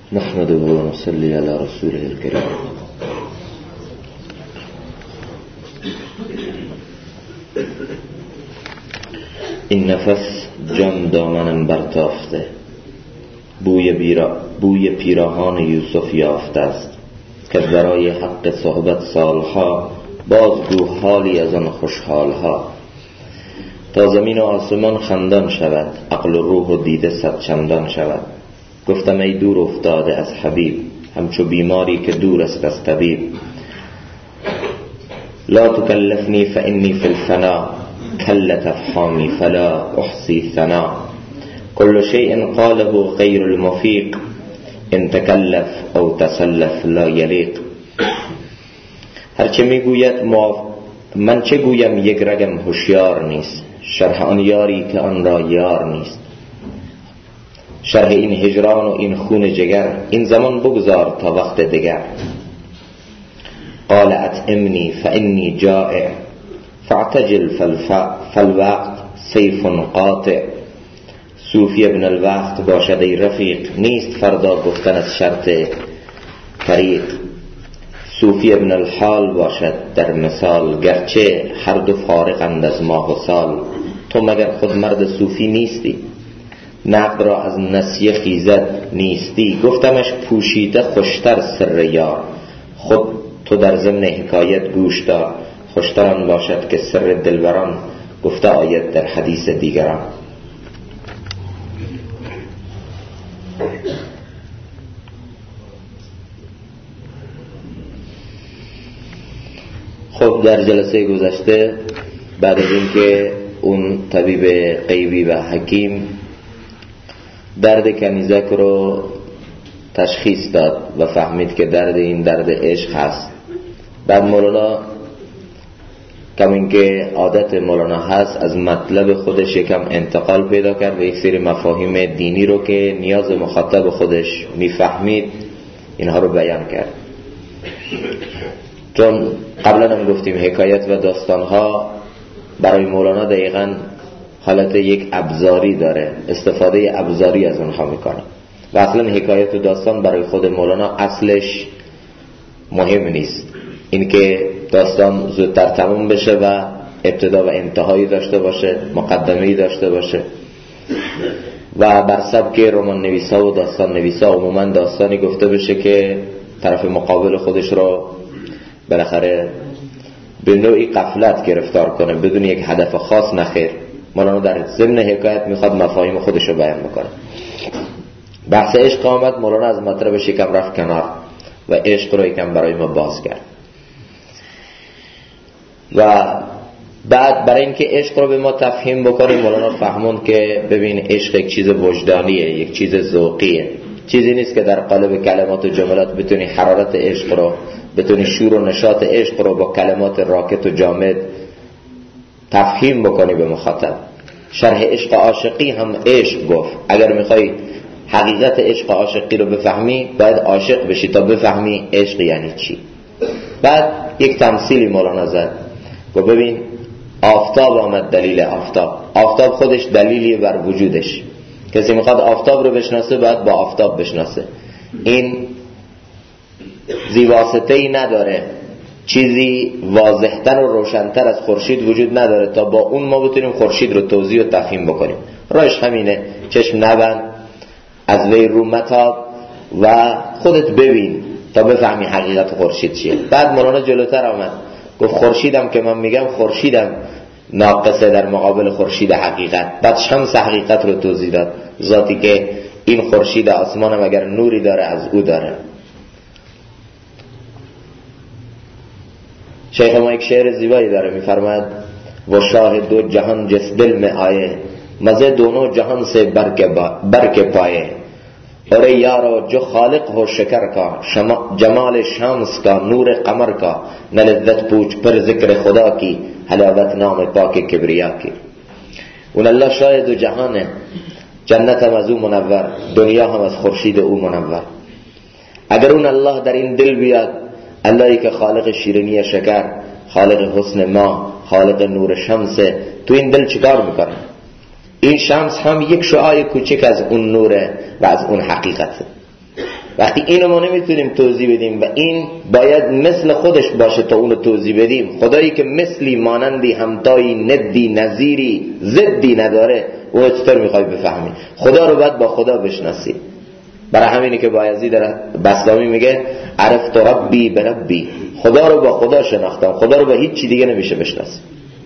نحمده و نصلي على رسوله الكريم. این نفس جان دامنم برتافته، بوی پیراهان یوسف یافته است، که برای حق صحبت سالها بازگو حالی از آن خوشحالها. تا زمین و آسمان خندان شود، عقل و روح و دیده صد چندان شود. گفتم ای دور افتاده از حبیب، همچو بیماری که دور است از طبیب. لا تکلفنی فانی فی الفنا، کلت افهامی فلا احصی ثنا. كل شيء قاله غير المفيق، ان تكلف او تسلف لا يليق. هرچه میگوید من چه گویم، یک رگم هوشیار نیست. شرح آن یاری که آن را یار نیست. شرح این هجران و این خون جگر، این زمان بگذار تا وقت دیگر. قال اطعمنی فانی جائع، فاعتجل فالوقت سیف قاطع. صوفی ابن الوقت باشد ای رفیق، نیست فردا گفتن از شرط طریق. صوفی ابن الحال باشد در مثال، گرچه هر دو فارقند از ماه و سال. تو مگر خود مرد صوفی نیستی، نقد را از نسیه خیزد نیستی. گفتمش پوشیده خوشتر سر یار، خود تو در ضمن حکایت گوش دار. خوشتر آن باشد که سر دلبران، گفته آید در حدیث دیگران. خب در جلسه گذشته بعد از اینکه اون طبیب غیبی و حکیم درد کنیزک رو تشخیص داد و فهمید که درد این درد عشق هست، بعد مولانا کمین که عادت مولانا هست از مطلب خودش یکم انتقال پیدا کرد و یک سری مفاهیم دینی رو که نیاز مخاطب خودش میفهمید اینها رو بیان کرد. چون قبلا هم گفتیم حکایت و داستانها برای مولانا دقیقاً حالت یک ابزاری داره، استفاده ابزاری از اونها میکنه و اصلا حکایت و داستان برای خود مولانا اصلش مهم نیست. این که داستان زودتر تموم بشه و ابتدا و انتهایی داشته باشه، مقدمه‌ای داشته باشه و بر سبک رمان نویسا و داستان نویسا عموما داستانی گفته بشه که طرف مقابل خودش رو بالاخره به نوعی غفلت گرفتار کنه بدون یک هدف خاص. نخیر، مولانا در ضمن حکایت میخواد مفاهیم خودش رو بیان بکنه. بحث عشق آمد، مولانا از مطلبش یکم رفت کنار و عشق رو یکم برای ما باز کرد و بعد برای اینکه عشق رو به ما تفهیم بکنیم مولانا فهمون که ببین عشق یک چیز وجدانیه، یک چیز ذوقیه، چیزی نیست که در قالب کلمات و جملات بتونی حرارت عشق رو، بتونی شور و نشاط عشق رو با کلمات راکت و جامد تفهیم بکنی به مخاطب. شرح عشق عاشقی هم عشق گفت. اگر میخوای حقیقت عشق عاشقی رو بفهمی باید عاشق بشی تا بفهمی عشق یعنی چی. بعد یک تمثیلی مولانا زد و ببین آفتاب آمد، دلیل آفتاب خودش دلیلی بر وجودش. کسی میخواد آفتاب رو بشناسه باید با آفتاب بشناسه. این زیواسطه‌ای نداره، چیزی واضح‌تر و روشن‌تر از خورشید وجود نداره تا با اون ما بتونیم خورشید رو توضیح و تفهیم بکنیم. راهش همینه، چشم نبند، از وی رو متاب و خودت ببین تا بفهمی حقیقت خورشید چیه. بعد مولانا جلوتر آمد گفت خورشیدم که من میگم خورشیدم ناقصه در مقابل خورشید حقیقت. بعد شمس حقیقت رو توضیح داد، ذاتی که این خورشید آسمانم اگر نوری داره از او داره. شیخ ما یک شعر زیبایی داره میفرماید و شاه دو جهان جس دل میں آئے، مزے دونوں جہان سے بر کے پائے. اور یارو جو خالق ہو شکر کا، جمال شمس کا، نور قمر کا، نہ لذت پوچھ پر ذکر خدا کی، حلاوت نام پاک کبریا کی. اون اللہ شاه دو جهان، جنت هم از او منور، دنیا هم از خورشید او منور. اگر اون الله در این دل بیاد، اللهی که خالق شیرینی شکر، خالق حسن ما، خالق نور شمس، تو این دل چیکار میکنه؟ این شمس هم یک شعاع کوچک از اون نوره و از اون حقیقته. وقتی اینو ما نمیتونیم توضیح بدیم و این باید مثل خودش باشه تا اونو توضیح بدیم، خدایی که مثلی، مانندی، همتایی، ندی، نظیری، ضدی نداره، اونو چطور میخوای بفهمی؟ خدا رو باید با خدا بشناسی. برای همینه که بایزید بسطامی میگه عرفت ربی بربی، خدا رو با خدا شناختم، خدا رو با هیچ چی دیگه نمیشه بشناسی.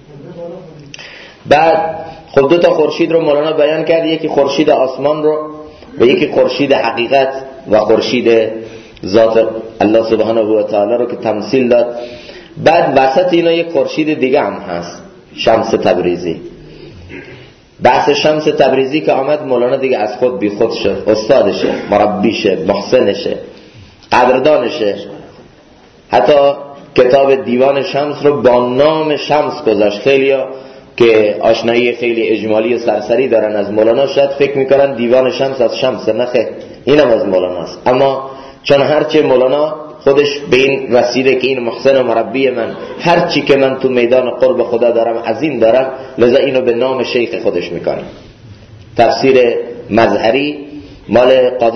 بعد خب 2 خورشید رو مولانا بیان کرد، یکی خورشید آسمان رو و یکی خورشید حقیقت و خورشید ذات الله سبحانه و تعالی رو که تمثیل داد. بعد وسط اینا یک خورشید دیگه هم هست، شمس تبریزی. بحث شمس تبریزی که آمد، مولانا دیگه از خود بی خود شد، استادشه، مربیشه، محسنشه، قدردانشه. حتی کتاب دیوان شمس رو با نام شمس گذاشت. خیلیا که آشنایی خیلی اجمالی و سرسری دارن از مولانا شاید فکر میکنن دیوان شمس از شمس، نخه، اینم از مولاناست. اما چون هرچه مولانا خودش به این رسیده که این محسن و مربی من، هرچی که من تو میدان قرب خدا دارم از این دارم، لذا اینو به نام شیخ خودش میکنه. تفسیر مظهری مال قاضی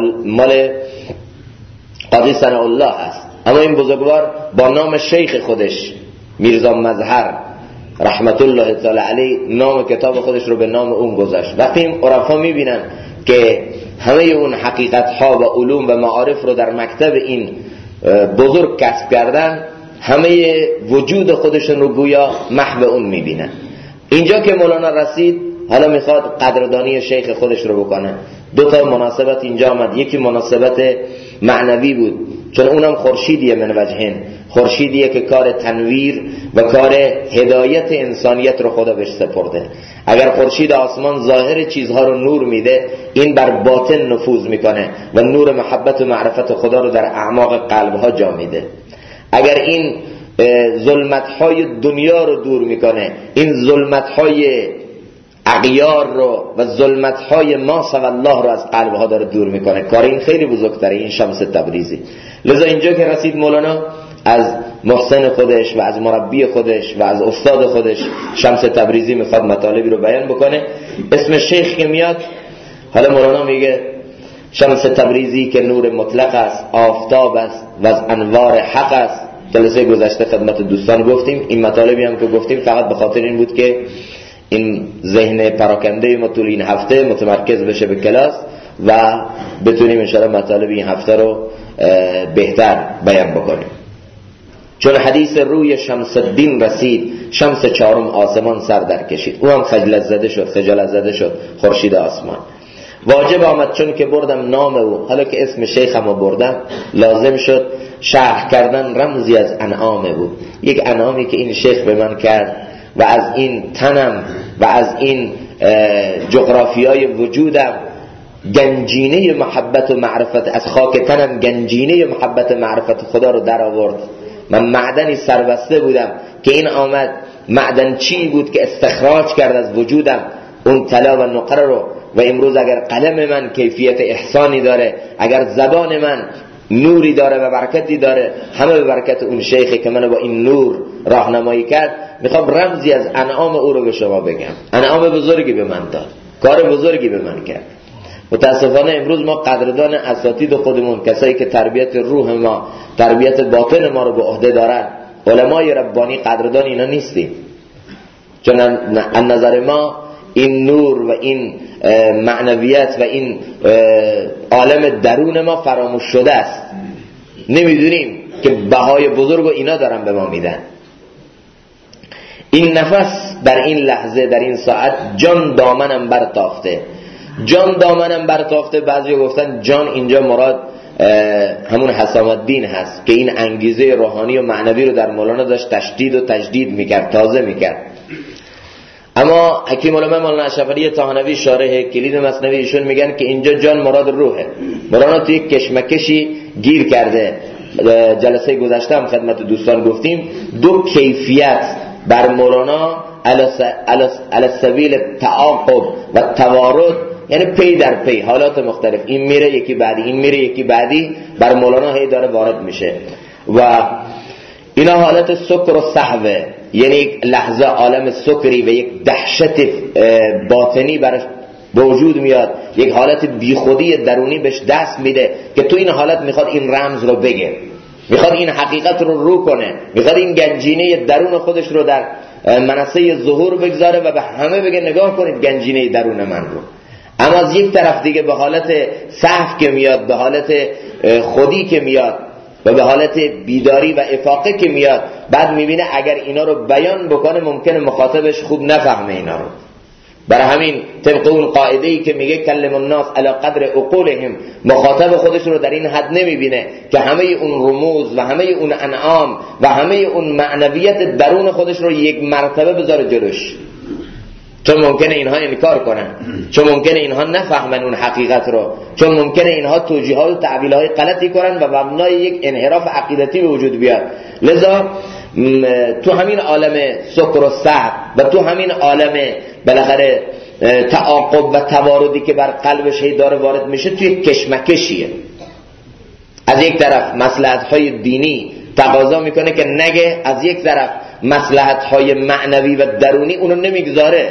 ثناء الله هست، اما این بزرگوار با نام شیخ خودش میرزا مظهر رحمت الله تعالی علیه نام کتاب خودش رو به نام اون گذاشت. وقتی این عرفا میبینن که همه اون حقیقت ها و علوم و معارف رو در مکتب این بزرگ کسب کردن، همه وجود خودشون رو گویا محو اون میبینن. اینجا که مولانا رسید، حالا میخواد قدردانی شیخ خودش رو بکنه. 2 مناسبت اینجا آمد. یکی مناسبت معنوی بود، چون اونم خورشیدیه من وجهین، خورشیدیه که کار تنویر و کار هدایت انسانیت رو خدا بهش سپرده. اگر خورشید آسمان ظاهر چیزها رو نور میده، این بر باطن نفوذ میکنه و نور محبت و معرفت خدا رو در اعماق قلبها جا میده. اگر این ظلمت‌های دنیا رو دور میکنه، این ظلمت‌های اغیار رو و ظلمت‌های ما سوى الله رو از قلبها داره دور میکنه. کار این خیلی بزرگتره، این شمس تبریزی. لذا اینجا که رسید مولانا از محسن خودش و از مربی خودش و از استاد خودش شمس تبریزی میخواد مطالبی رو بیان بکنه. اسم شیخ که میاد، حالا مولانا میگه شمس تبریزی که نور مطلق است، آفتاب است و از انوار حق است. جلسه گذشته خدمت دوستان گفتیم، این مطالبی هم که گفتیم فقط به خاطر این بود که این ذهن پراکنده ما طول این هفته متمرکز بشه به کلاس و بتونیم انشاءالله مطالب این هفته رو بهتر بیان بکنیم. چون حدیث روی شمس الدین رسید، شمس 4 آسمان سر در کشید. او هم خجالت زده شد خورشید آسمان. واجب آمد چون که بردم نام او، حالا که اسم شیخم رو بردم لازم شد شرح کردن رمزی از انعام او. یک انعامی که این شیخ به من کرد و از این تنم و از این جغرافیای وجودم گنجینه محبت و معرفت، از خاک تنم گنجینه محبت و معرفت خدا رو در آورد. من معدنی سربسته بودم که این آمد، معدن چی بود که استخراج کرد از وجودم اون طلا و نقره رو. و امروز اگر قلم من کیفیت احسانی داره، اگر زبان من نوری داره و برکتی داره، همه به برکت اون شیخی که منو با این نور راهنمایی کرد. میخوام رمزی از انعام او رو به شما بگم. انعام بزرگی به من داد، کار بزرگی به من کرد. متاسفانه امروز ما قدردان اساتید خودمون، کسایی که تربیت روح ما، تربیت باطن ما رو به عهده دارن، علمای ربانی، قدردان اینا نیستیم. چون از نظر ما این نور و این معنویت و این عالم درون ما فراموش شده است. نمیدونیم که بهای بزرگ و اینا دارن به ما میدن. این نفس در این لحظه، در این ساعت، جان دامنم برتافته. جان دامنم برتافته، بعضی گفتن جان اینجا مراد همون حسام الدین هست که این انگیزه روحانی و معنوی رو در مولانا داشت تشدید و تجدید میکرد، تازه میکرد. اما حکیم علماء مولانا اشرف علی طحاوی شارح کلید مثنوی ایشون میگن که اینجا جان مراد روحه. مولانا توی کشمکشی گیر کرده. جلسه گذشته هم خدمت دوستان گفتیم 2 کیفیت بر مولانا علی سبیل تعاقب و توارد، یعنی پی در پی، حالات مختلف، این میره یکی بعدی، این میره یکی بعدی، بر مولانا هی داره وارد میشه. و اینا حالت سکر و سهوه، یعنی یک لحظه عالم سکری و یک دهشت باطنی به وجود میاد، یک حالت بیخودی درونی بهش دست میده که تو این حالت میخواد این رمز رو بگه، میخواد این حقیقت رو کنه، میخواد این گنجینه درون خودش رو در منصه ظهور بگذاره و به همه بگه نگاه کنید گنجینه درون من رو. اما از یک طرف دیگه به حالت سهو که میاد، به حالت خودی که میاد و به حالت بیداری و افاقه که میاد، بعد میبینه اگر اینا رو بیان بکنه ممکنه مخاطبش خوب نفهمه اینا رو. برای همین طبق اون قاعده‌ای که میگه کلم الناس علی قدر عقولهم، مخاطب خودش رو در این حد نمیبینه که همه اون رموز و همه اون انعام و همه اون معنویت درون خودش رو یک مرتبه بذاره جلوش، چون ممکنه اینها انکار کنن، چون ممکنه اینها نفهمن اون حقیقت رو، چون ممکنه اینها توجیهات و تعبیرهای غلطی کنن و مبنای یک انحراف عقیدتی به وجود بیاد. لذا تو همین عالم سکر و سهو و تو همین عالم بالاخره تعاقب و تواردی که بر قلبش هی داره وارد میشه، توی کشمکشیه. از یک طرف مصلحت‌های دینی تقاضا میکنه که نگه، از یک طرف مصلحت‌های معنوی و درونی اونو نمیگذاره.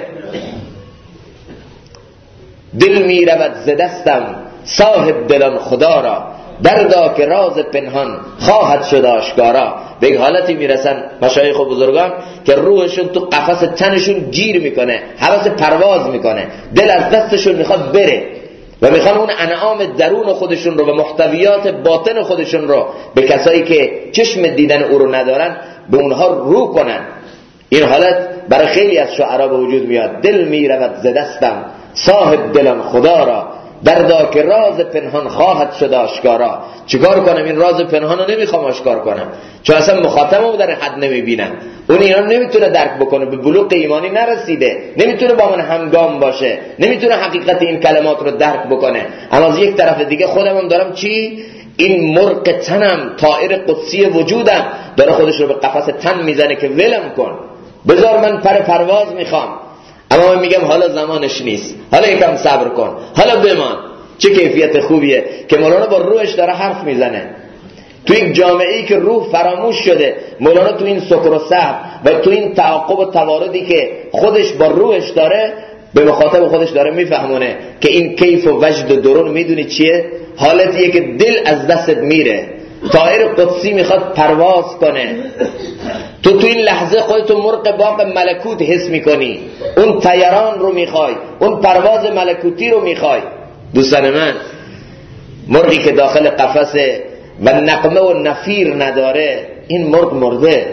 دل میرود ز دستم صاحب دلان خدا را، دردا که راز پنهان خواهد شد آشکارا. به یک حالتی میرسن مشایخ و بزرگان که روحشون تو قفس تنشون گیر میکنه، حواس پرواز میکنه، دل از دستشون میخواد بره و میخوان اون انعام درون خودشون رو و محتویات باطن خودشون رو به کسایی که چشم دیدن او رو ندارن به اونها رو کنن. این حالت برای خیلی از شعرا به وجود میاد. دل میرود ز دستم صاحب دلم خدا را، دردا که راز پنهان خواهد شد آشکارا. چیکار کنم؟ این راز پنهان رو نمیخوام آشکار کنم، چون اصلا مخاطبم در حد نمیبینم. اون اینا نمیتونه درک بکنه، به بلوغ ایمانی نرسیده، نمیتونه با من همگام باشه، نمیتونه حقیقت این کلمات رو درک بکنه. اما از یک طرف دیگه خودم دارم این مرغ تنم، طائر قدسی وجودم داره خودش رو به قفس تن میزنه که ولم کن، بذار من پرواز میخوام. اما من میگم حالا زمانش نیست، حالا یکم صبر کن، حالا بمان. چه کیفیت خوبیه که مولانا با روحش داره حرف میزنه. تو یک جامعه‌ای که روح فراموش شده، مولانا تو این سکر و سهو و تو این تعاقب و تواردی که خودش با روحش داره به مخاطب خودش داره میفهمونه که این کیف و وجد و درون میدونی چیه؟ حالتیه که دل از دستت میره، طائر قدسی میخواد پرواز کنه. تو این لحظه خودتو مرغ باغ ملکوت حس میکنی، اون طیران رو میخوای، اون پرواز ملکوتی رو میخوای. دوستان من، مرغی که داخل قفسه و نقمه و نفیر نداره، این مرغ مرده.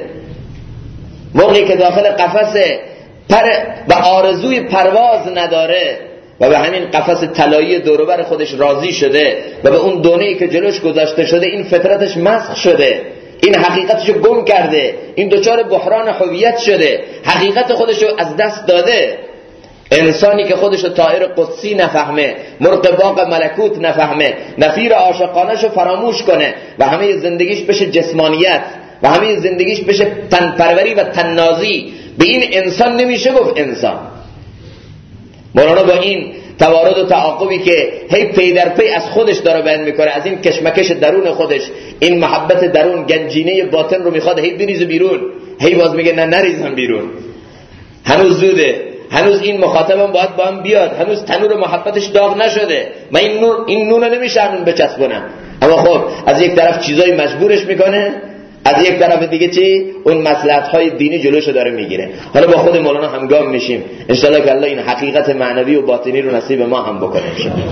مرغی که داخل قفسه و آرزوی پرواز نداره و به همین قفس طلایی دوروبر خودش راضی شده و به اون دونه‌ای که جلوش گذاشته شده این فطرتش مسخ شده، این حقیقتشو گم کرده، این دچار بحران هویت شده، حقیقت خودشو از دست داده. انسانی که خودشو طائر قدسی نفهمه، مرغ باغ ملکوت نفهمه، نفیر عاشقانه‌شو فراموش کنه و همه زندگیش بشه جسمانیت و همه زندگیش بشه تنپروری و تنازی، به این انسان نمیشه گفت انسان. مولانا با این توارد و تعاقبی که هی پی در پی از خودش داره بیان میکنه، از این کشمکش درون خودش، این محبت درون، گنجینه باطن رو میخواد هی بریزه بیرون، هی باز میگه نه نریزم بیرون، هنوز زوده، هنوز این مخاطبم باید با هم بیاد، هنوز تنور محبتش داغ نشده، من این نون رو نمیشه همون بچسبونم. اما خب از یک طرف چیزای مجبورش میکنه، از یک طرف دیگه چی؟ اون مصلحت‌های دینی جلوشو داره میگیره. حالا با خود مولانا همگام میشیم ان شاء الله که الله این حقیقت معنوی و باطنی رو نصیب ما هم بکنه.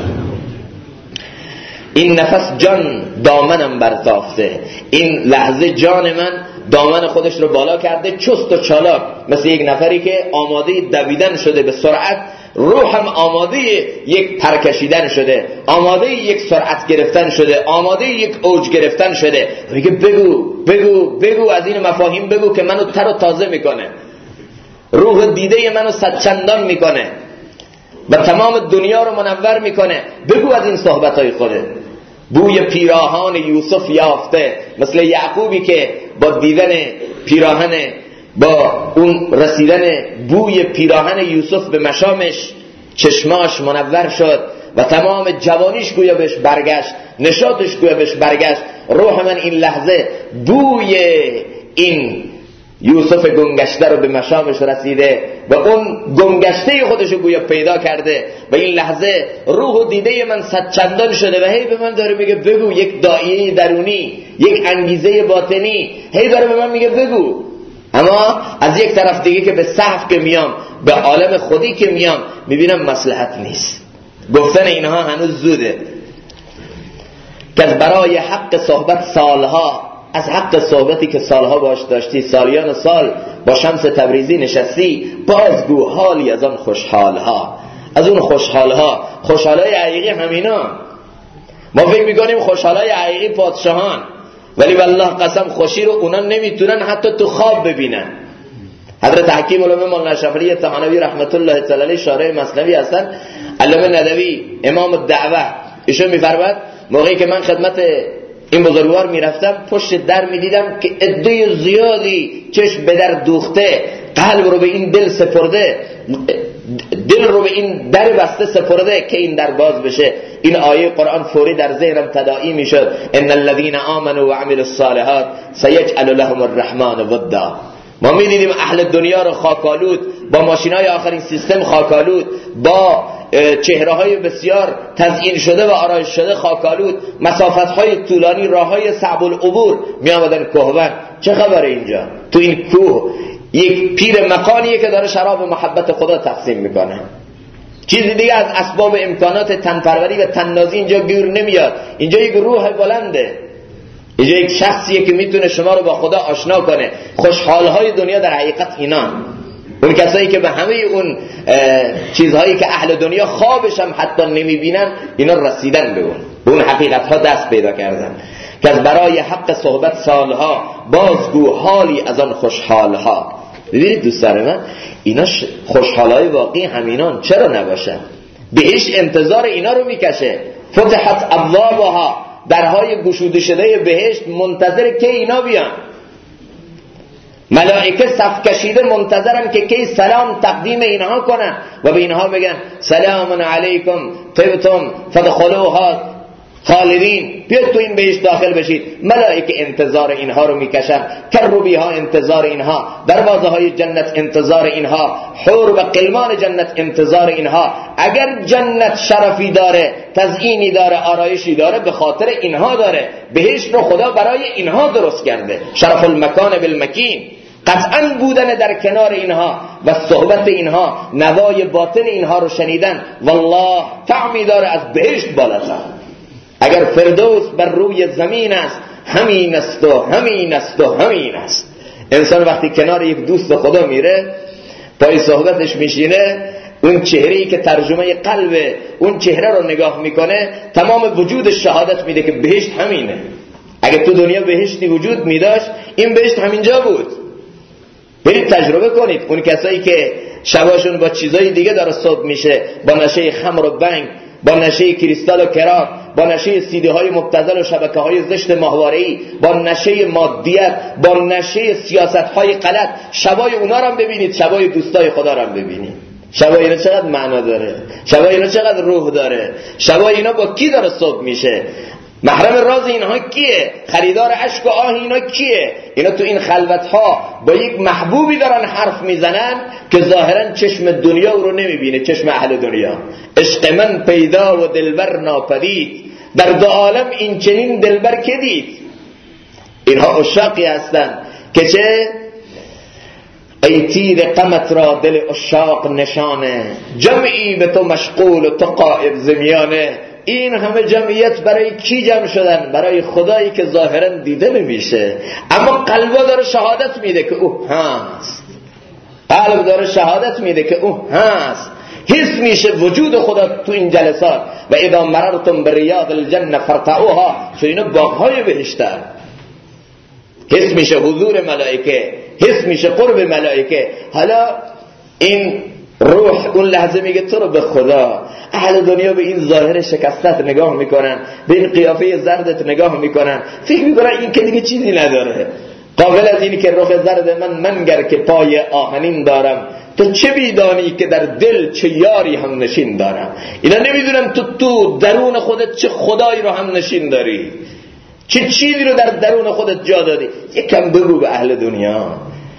این نفس جان دامنم برتافته، این لحظه جان من دامن خودش رو بالا کرده، چست و چالاک، مثل یک نفری که آماده دویدن شده به سرعت، روحم آماده یک پرکشیدن شده، آماده یک سرعت گرفتن شده، آماده یک اوج گرفتن شده. میگه بگو از این مفاهیم بگو که منو تر و تازه میکنه، روح دیده منو صدچندان میکنه و تمام دنیا رو منور میکنه. بگو از این صحبتهای خودت. بوی پیراهان یوسف یافته، مثل یعقوبی که با دیدن پیراهن، با اون رسیدن بوی پیراهن یوسف به مشامش چشماش منور شد و تمام جوانیش گویا بهش برگشت، نشاطش گویا بهش برگشت. روح من این لحظه بوی این یوسف گمگشته رو به مشامش رسیده و اون گمگشته خودشو گویا پیدا کرده و این لحظه روح و دیده من صد چندان شده و هی به من داره میگه بگو، یک داعیه درونی، یک انگیزه باطنی هی داره به من میگه بگو. اما از یک طرف دیگه که به صحف که میام، به عالم خودی که میام، میبینم مصلحت نیست. گفتن اینها هنوز زوده. که برای حق صحبت سالها، از حق صحبتی که سالها باش داشتی، سالیان سال با شمس تبریزی نشستی، بازگو حالی از آن خوشحالها. از اون خوشحالها، خوشحالای حقیقی همینا. ما فکر میکنیم خوشحالای حقیقی پادشاهان، ولی والله قسم خوشی رو اونا نمیتونن حتی تو خواب ببینن. حضرت حکیم علامه مولانا شفری طحانوی رحمت الله تعالی علیه شارح مثنوی هستن، علامه ندوی امام الدعوه، ایشون میفرماد موقعی که من خدمت این بزرگوار میرفتم، پشت در میدیدم که عده زیادی چشم به در دوخته، قلب رو به این دل سپرده، دل رو به این در بسته سپرده که این در باز بشه. این آیه قرآن فوری در ذهنم تداعی میشد: ان الذين آمنوا وعملوا الصالحات سيجعل لهم الرحمن ودا. ما میدیدیم اهل دنیا رو خاکالود، با ماشینای آخرین سیستم خاکالود، با چهره‌های بسیار تزیین شده و آرایش شده خاکالود، مسافت‌های طولانی، راه‌های صعب العبور، میآمدن کوهبند. چه خبره اینجا؟ تو این کوه یک پیر مکانیه که داره شراب محبت خدا تقسیم میکنه. چیزی دیگه از اسباب امکانات تنپروری و تننازی اینجا گیر نمیاد. اینجا یک روح بلنده، اینجا یک شخصیه که میتونه شما رو با خدا آشنا کنه. خوشحال‌های دنیا در حقیقت اینان، اون کسایی که به همه اون چیزهایی که اهل دنیا خوابش هم حتی نمیبینن، اینا رسیدن به اون حقیقت‌ها دست پیدا کردن. که از برای حق صحبت سالها بازگو حالی از آن خوشحالها. ببینید دوستان من، اینا خوشحالهای واقعی همینان، چرا نباشن؟ بهش انتظار اینا رو میکشه. فتحت ابوابها، درهای گشوده شده بهشت منتظر که اینا بیان. ملائکه صف کشیده منتظرن که کی سلام تقدیم اینها کنن و به اینها بگن سلام علیکم طبتم فادخلوها خالدین، بیاید تو این بهشت داخل بشید. ملائکه انتظار اینها رو میکشن، کروبیها انتظار اینها، دروازه های جنت انتظار اینها، حور و قلمان جنت انتظار اینها. اگر جنت شرفی داره، تزیینی داره، آرایشی داره، به خاطر اینها داره. بهشت رو خدا برای اینها درست کرده. شرف المکان بالمکین، قطعا بودن در کنار اینها و صحبت اینها، نوای باطن اینها رو شنیدن، والله طعمی داره از بهشت بالاتر. اگر فردوس بر روی زمین است، همین است و همین است و همین است. انسان وقتی کنار یک دوست خدا میره، پای صحبتش میشینه، اون چهره‌ای که ترجمه قلب اون چهره رو نگاه میکنه، تمام وجود شهادت میده که بهشت همینه. اگر تو دنیا بهشتی وجود میداشت، این بهشت همینجا بود. برید تجربه کنید. اون کسایی که شباشون با چیزای دیگه داره صبح میشه، با نشه خمر و بنگ، با نشه کریستال و کراک، با نشه سیدی های مبتذل و شبکه های زشت ماهواره‌ای، با نشه مادیت، با نشه سیاست های غلط، شبای اونا رو هم ببینید، شبای دوستای خدا رو هم ببینید. شبای اینا چقدر معنا داره، شبای اینا چقدر روح داره، شبای اینا با کی داره صبح میشه، محرم راز اینها کیه، خریدار اشک و آه اینا کیه. اینا تو این خلوتها با یک محبوبی دارن حرف میزنن که ظاهرا چشم دنیا رو نمیبینه، چشم اهل دنیا. عشق من پیدا و دلبر ناپدید، در دو عالم این چنین دلبر که دید. اینها عشاقی هستن که چه ای تیر قمت را دل عشاق نشانه، جمعی به تو مشغول و تو قائب زمیانه. این همه جمعیت برای کی جمع شدن؟ برای خدایی که ظاهرا دیده نمیشه، اما قلبا داره شهادت میده که او هست. قلب داره شهادت میده که او هست. حس میشه وجود خدا تو این جلسات. و اذا مررتم بریاض الجنه فرتعوها، چون اینا باغهای بهشتن. حس میشه حضور ملائکه، حس میشه قرب ملائکه. حالا این روح اون لحظه میگه تو رو به خدا. اهل دنیا به این ظاهر شکستت نگاه میکنن، به این قیافه زردت نگاه میکنن، فکر میکنن این که دیگه چیزی نداره. قابل از اینی که رخ زرد من منگر که پای آهنین دارم، تو چه بیدانی که در دل چه یاری هم نشین دارم. اینا نمیدونن تو درون خودت چه خدایی رو هم نشین داری، چه چیزی رو در درون خودت جا دادی. یکم بگو به اهل دنیا،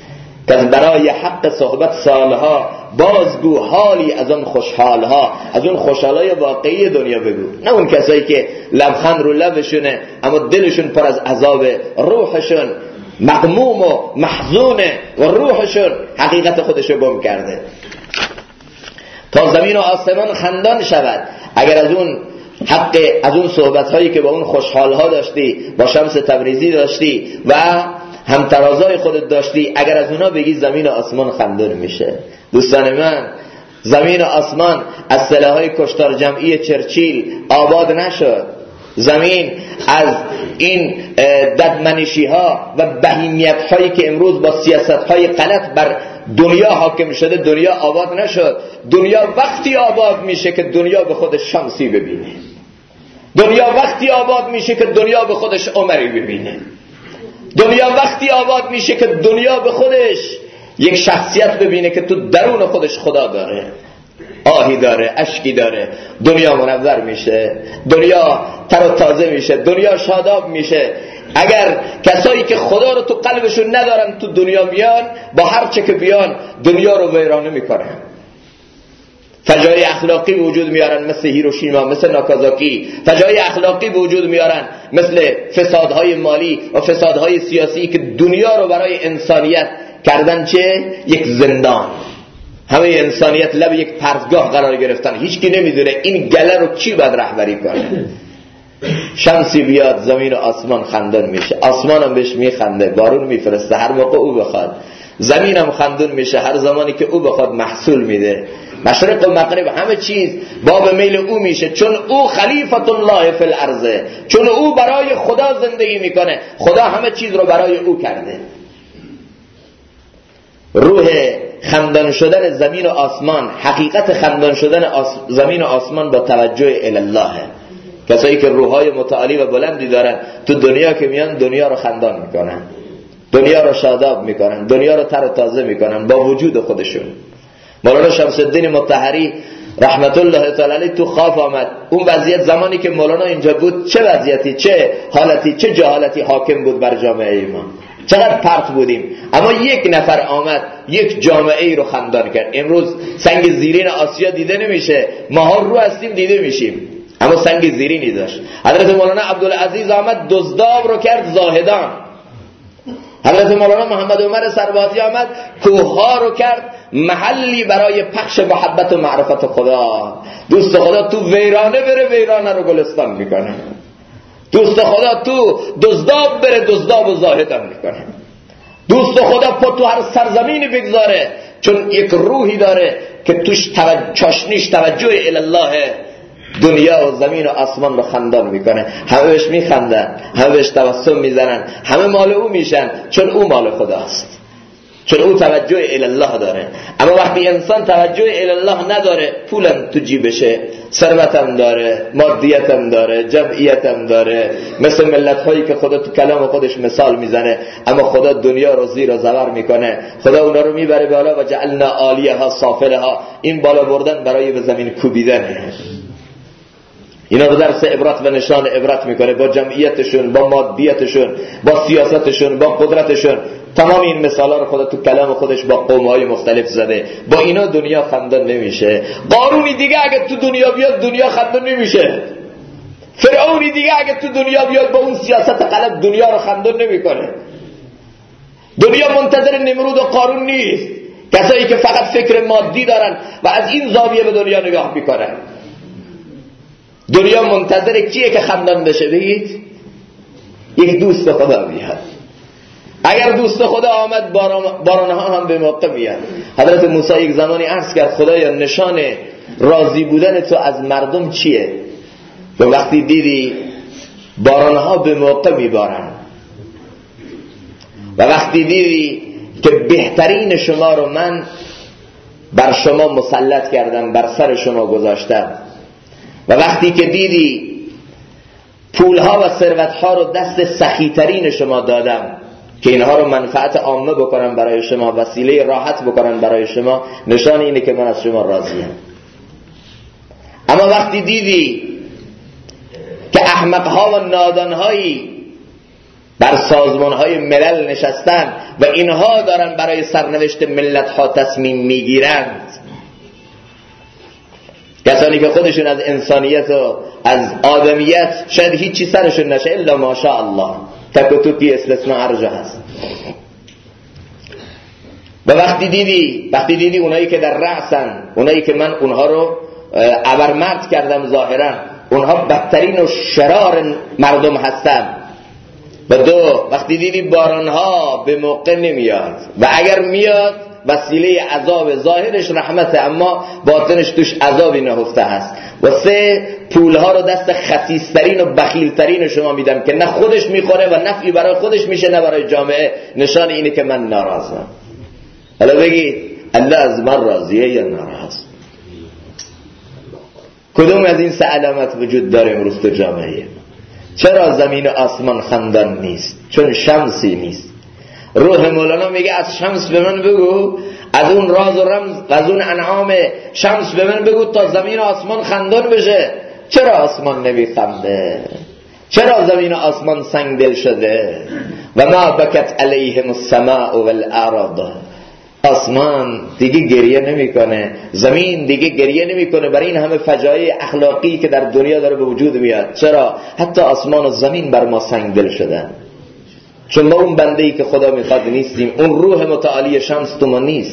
که برای حق صحبت سالها بازگو حالی از اون خوشحالها، از اون خوشحالای واقعی دنیا بگو، نه اون کسایی که لبخند رو لبشونه اما دلشون پر از عذاب، روحشون مغموم و محزونه و روحشون حقیقت خودشو گم کرده. تا زمین و آسمان خندان شود اگر از اون حق، از اون صحبت‌هایی که با اون خوشحال‌ها داشتی، با شمس تبریزی داشتی و همترازای خودت داشتی، اگر از اونا بگی زمین و آسمان خندان میشه. دوستان من، زمین و آسمان از سلاح‌های کشتار جمعی چرچیل آباد نشد. زمین از این ددمنشی‌ها و بهیمیت‌هایی که امروز با سیاست‌های غلط بر دنیا حاکم شده دنیا آباد نشد. دنیا وقتی آباد میشه که دنیا به خودش شمسی ببینه. دنیا وقتی آباد میشه که دنیا به خودش عمری ببینه. دنیا وقتی آباد میشه که دنیا به خودش یک شخصیت ببینه که تو درون خودش خدا داره، آهی داره، اشکی داره. دنیا منور میشه، دنیا تر و تازه میشه، دنیا شاداب میشه. اگر کسایی که خدا رو تو قلبشون ندارن تو دنیا بیان، با هر چه که بیان دنیا رو ویرانه میکنن. فجایع اخلاقی به وجود میارن مثل هیروشیما، مثل ناکازاکی. فجایع اخلاقی به وجود میارن مثل فسادهای مالی و فسادهای سیاسی که دنیا رو برای انسانیت کردن چه؟ یک زندان. همه انسانیت لب یک پرتگاه قرار گرفتن. هیچکی نمیدونه این گله رو کی باید رهبری کنه. شمسی بیاد زمین و آسمان خندان میشه، آسمان هم بهش میخنده، بارون میفرسته هر موقع او بخواد، زمین هم خندون میشه هر زمانی که او بخواد محصول میده. مشرق و مغرب همه چیز باب میل او میشه، چون او خلیفت الله فی الارض، چون او برای خدا زندگی میکنه. خدا همه چیز رو برای او کرده. روح خندان شدن زمین و آسمان، حقیقت خندان شدن زمین و آسمان با توجه الی الله. کسایی که روحای متعالی و بلندی دارن تو دنیا که میان دنیا رو خندان میکنن، دنیا رو شاداب میکنن، دنیا رو تر و تازه میکنن با وجود خودشون. مولانا شمس الدین مطهری رحمت الله تعالی علیه تو خواب آمد. اون وضعیت زمانی که مولانا اینجا بود چه وضعیتی، چه حالتی، چه جهالتی حاکم بود بر جامعه ما. چقدر پرت بودیم، اما یک نفر آمد یک جامعه ای رو خندان کرد. امروز سنگ زیرین آسیا دیده نمیشه، ماها رو هستیم دیده میشیم، اما سنگ زیرینی داشت. حضرت مولانا عبدالعزیز آمد دزداب رو کرد زاهدان. حضرت مولانا محمد عمر سربازی آمد کوه‌ها رو کرد محلی برای پخش محبت و معرفت خدا. دوست خدا تو ویرانه بره ویرانه رو گلستان میکنه. دوست خدا تو دزداب بره دزداب و زاهدان میکنه. دوست خدا پا تو هر سرزمینی بگذاره، چون یک روحی داره که توش چاشنیش توجه الی الله، دنیا و زمین و آسمان رو خندان میکنه. همه بهش میخندن، همه بهش تبسم میزنن، همه مال او میشن، چون او مال خداست، چون او توجه الی الله داره. اما وقتی انسان توجه الی الله نداره، پولم تو جیبشه، ثروتم داره، مادیتم داره، جمعیتم داره، مثل ملت هایی که خدا تو کلام خودش مثال میزنه، اما خدا دنیا رو زیر و زبر میکنه. خدا اونا رو میبره بالا و جعلنا عالیها سافلها. این بالا بردن برای به زمین کوبیدنه. اینا رو درس عبرت و نشان عبرت میکنه با جمعیتشون، با مادیتشون، با سیاستشون، با قدرتشون. تمام این مثالا رو خدا تو کلام خودش با قوم‌های مختلف زده. با اینا دنیا خندان نمیشه. قارونی دیگه اگه تو دنیا بیاد دنیا خندان نمیشه. فرعونی دیگه اگه تو دنیا بیاد با اون سیاست غلط دنیا رو خندان نمیکنه. دنیا منتظر نمرود و قارون نیست، کسایی که فقط فکر مادی دارن و از این زاویه به دنیا نگاه میکنن. دنیا منتظر کیه که خندان بشه؟ بگید یک دوست خدا بیاد. اگر دوست خدا آمد بارانها هم به موقع میاد. حضرت موسی یک زمانی عرض کرد خدایا نشان راضی بودن تو از مردم چیه؟ و وقتی دیدی بارانها به موقع میبارن و وقتی دیدی که بهترین شما رو من بر شما مسلط کردم، بر سر شما گذاشتم، و وقتی که دیدی پولها و ثروتها رو دست سخیترین شما دادم که اینها رو منفعت عامه بکنن برای شما، وسیله راحت بکنن برای شما، نشان اینه که من از شما راضیم. اما وقتی دیدی که احمقها و نادانهایی بر سازمانهای ملل نشستن و اینها دارن برای سرنوشت ملت ها تصمیم میگیرند. کسانی که خودشون از انسانیت و از آدمیت شاید هیچی سرشون نشه الا ماشاءالله، تک و توکی استثناء ارجح هست. و وقتی دیدی اونایی که در رأسن، اونایی که من اونها رو ابرمرد کردم ظاهرا، اونها بدترین و شرار مردم هستن. و دو، وقتی دیدی بارانها به موقع نمیاد و اگر میاد وسیله عذاب، ظاهرش رحمته اما باطنش توش عذابی نهفته هست. و سه، پولها رو دست خسیسترین و بخیلترین شما میدم که نه خودش میخوره و نفعی برای خودش میشه نه برای جامعه. نشان اینه که من ناراضم. حالا بگید الله از من راضیه یا ناراض؟ کدوم از این سه علامت وجود داره امروز تو جامعه؟ چرا زمین و آسمان خندان نیست؟ چون شمسی نیست. روح مولانا میگه از شمس به من بگو، از اون راز و رمز و از اون انعام شمس به من بگو تا زمین و آسمان خندان بشه. چرا آسمان نمیخنده؟ چرا زمین و آسمان سنگ دل شده؟ و ما بکت علیهم السماء والارض. آسمان دیگه گریه نمیکنه، زمین دیگه گریه نمیکنه برای این همه فجایع اخلاقی که در دنیا داره به وجود میاد. چرا؟ حتی آسمان و زمین بر ما سنگ دل شدن، چون ما اون بنده‌ای که خدا میخواد نیستیم. اون روح متعالی شمس تو ما نیست.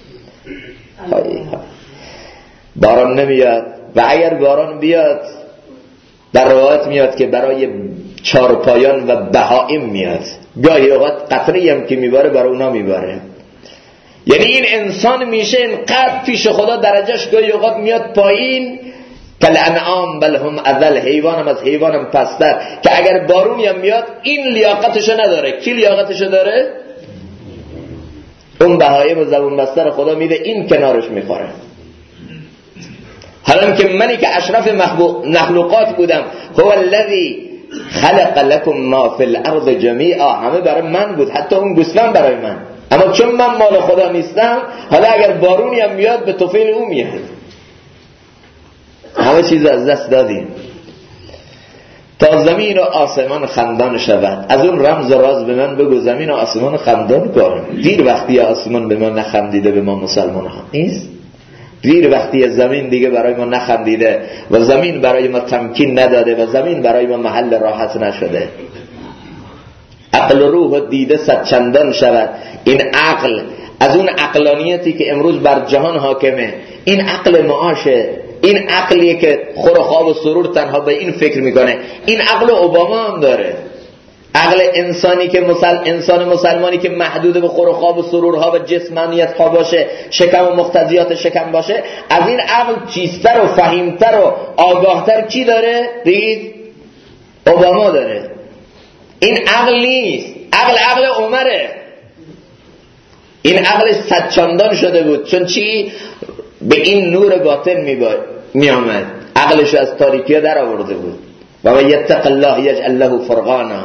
باران نمیاد و اگر باران بیاد در روایت میاد که برای چارپایان و بهائم میاد. گاهی اوقات قطره‌ای هم که میباره برای اونا میباره. یعنی این انسان میشه اینقدر پیش خدا درجهش گاهی اوقات میاد پایین کل انعام بل هم اذل، حیوانم از حیوانم پستر، که اگر بارونی هم میاد این لیاقتشو نداره. کی لیاقتشو داره؟ اون بهایم و زبون بستر خدا میده، این کنارش میخوره. حالا که منی که اشرف مخلوقات بودم، هو الذی خلق لكم ما فی الارض جمیعا، همه برای من بود، حتی اون گوسفند برای من. اما چون من مال خدا نیستم، حالا اگر بارونی هم میاد به طفیل او میاد. همه چیز از دست دادیم تا زمین و آسمان خندان شود. از اون رمز و راز به من بگو، زمین و آسمان خندان کن. دیر وقتی آسمان به ما نخندیده به ما مسلمان ها نیست. دیر وقتی زمین دیگه برای ما نخندیده و زمین برای ما تمکین نداده و زمین برای ما محل راحت نشده. عقل و روح و دیده صد چندان شود. این عقل از اون عقلانیتی که امروز بر جهان حاکمه، این عقل معاشه، این عقلیه که خور و خواب و سرور تنها به این فکر میکنه. این عقل اوباما هم داره. عقل انسانی که انسان مسلمانی که محدود به خور و خواب و سرورها و جسمانیت ها باشه، شکم و مقتضیات شکم باشه، از این عقل چیستر و فهیمتر و آگاهتر کی داره؟ بگید اوباما داره. این عقل نیست، عقل عمره. این عقل صد چندان شده بود. چون چی؟ به این نور باطن می آمد. عقلش از تاریکی در آورده بود. و من یتق الله یجعل له فرقانا.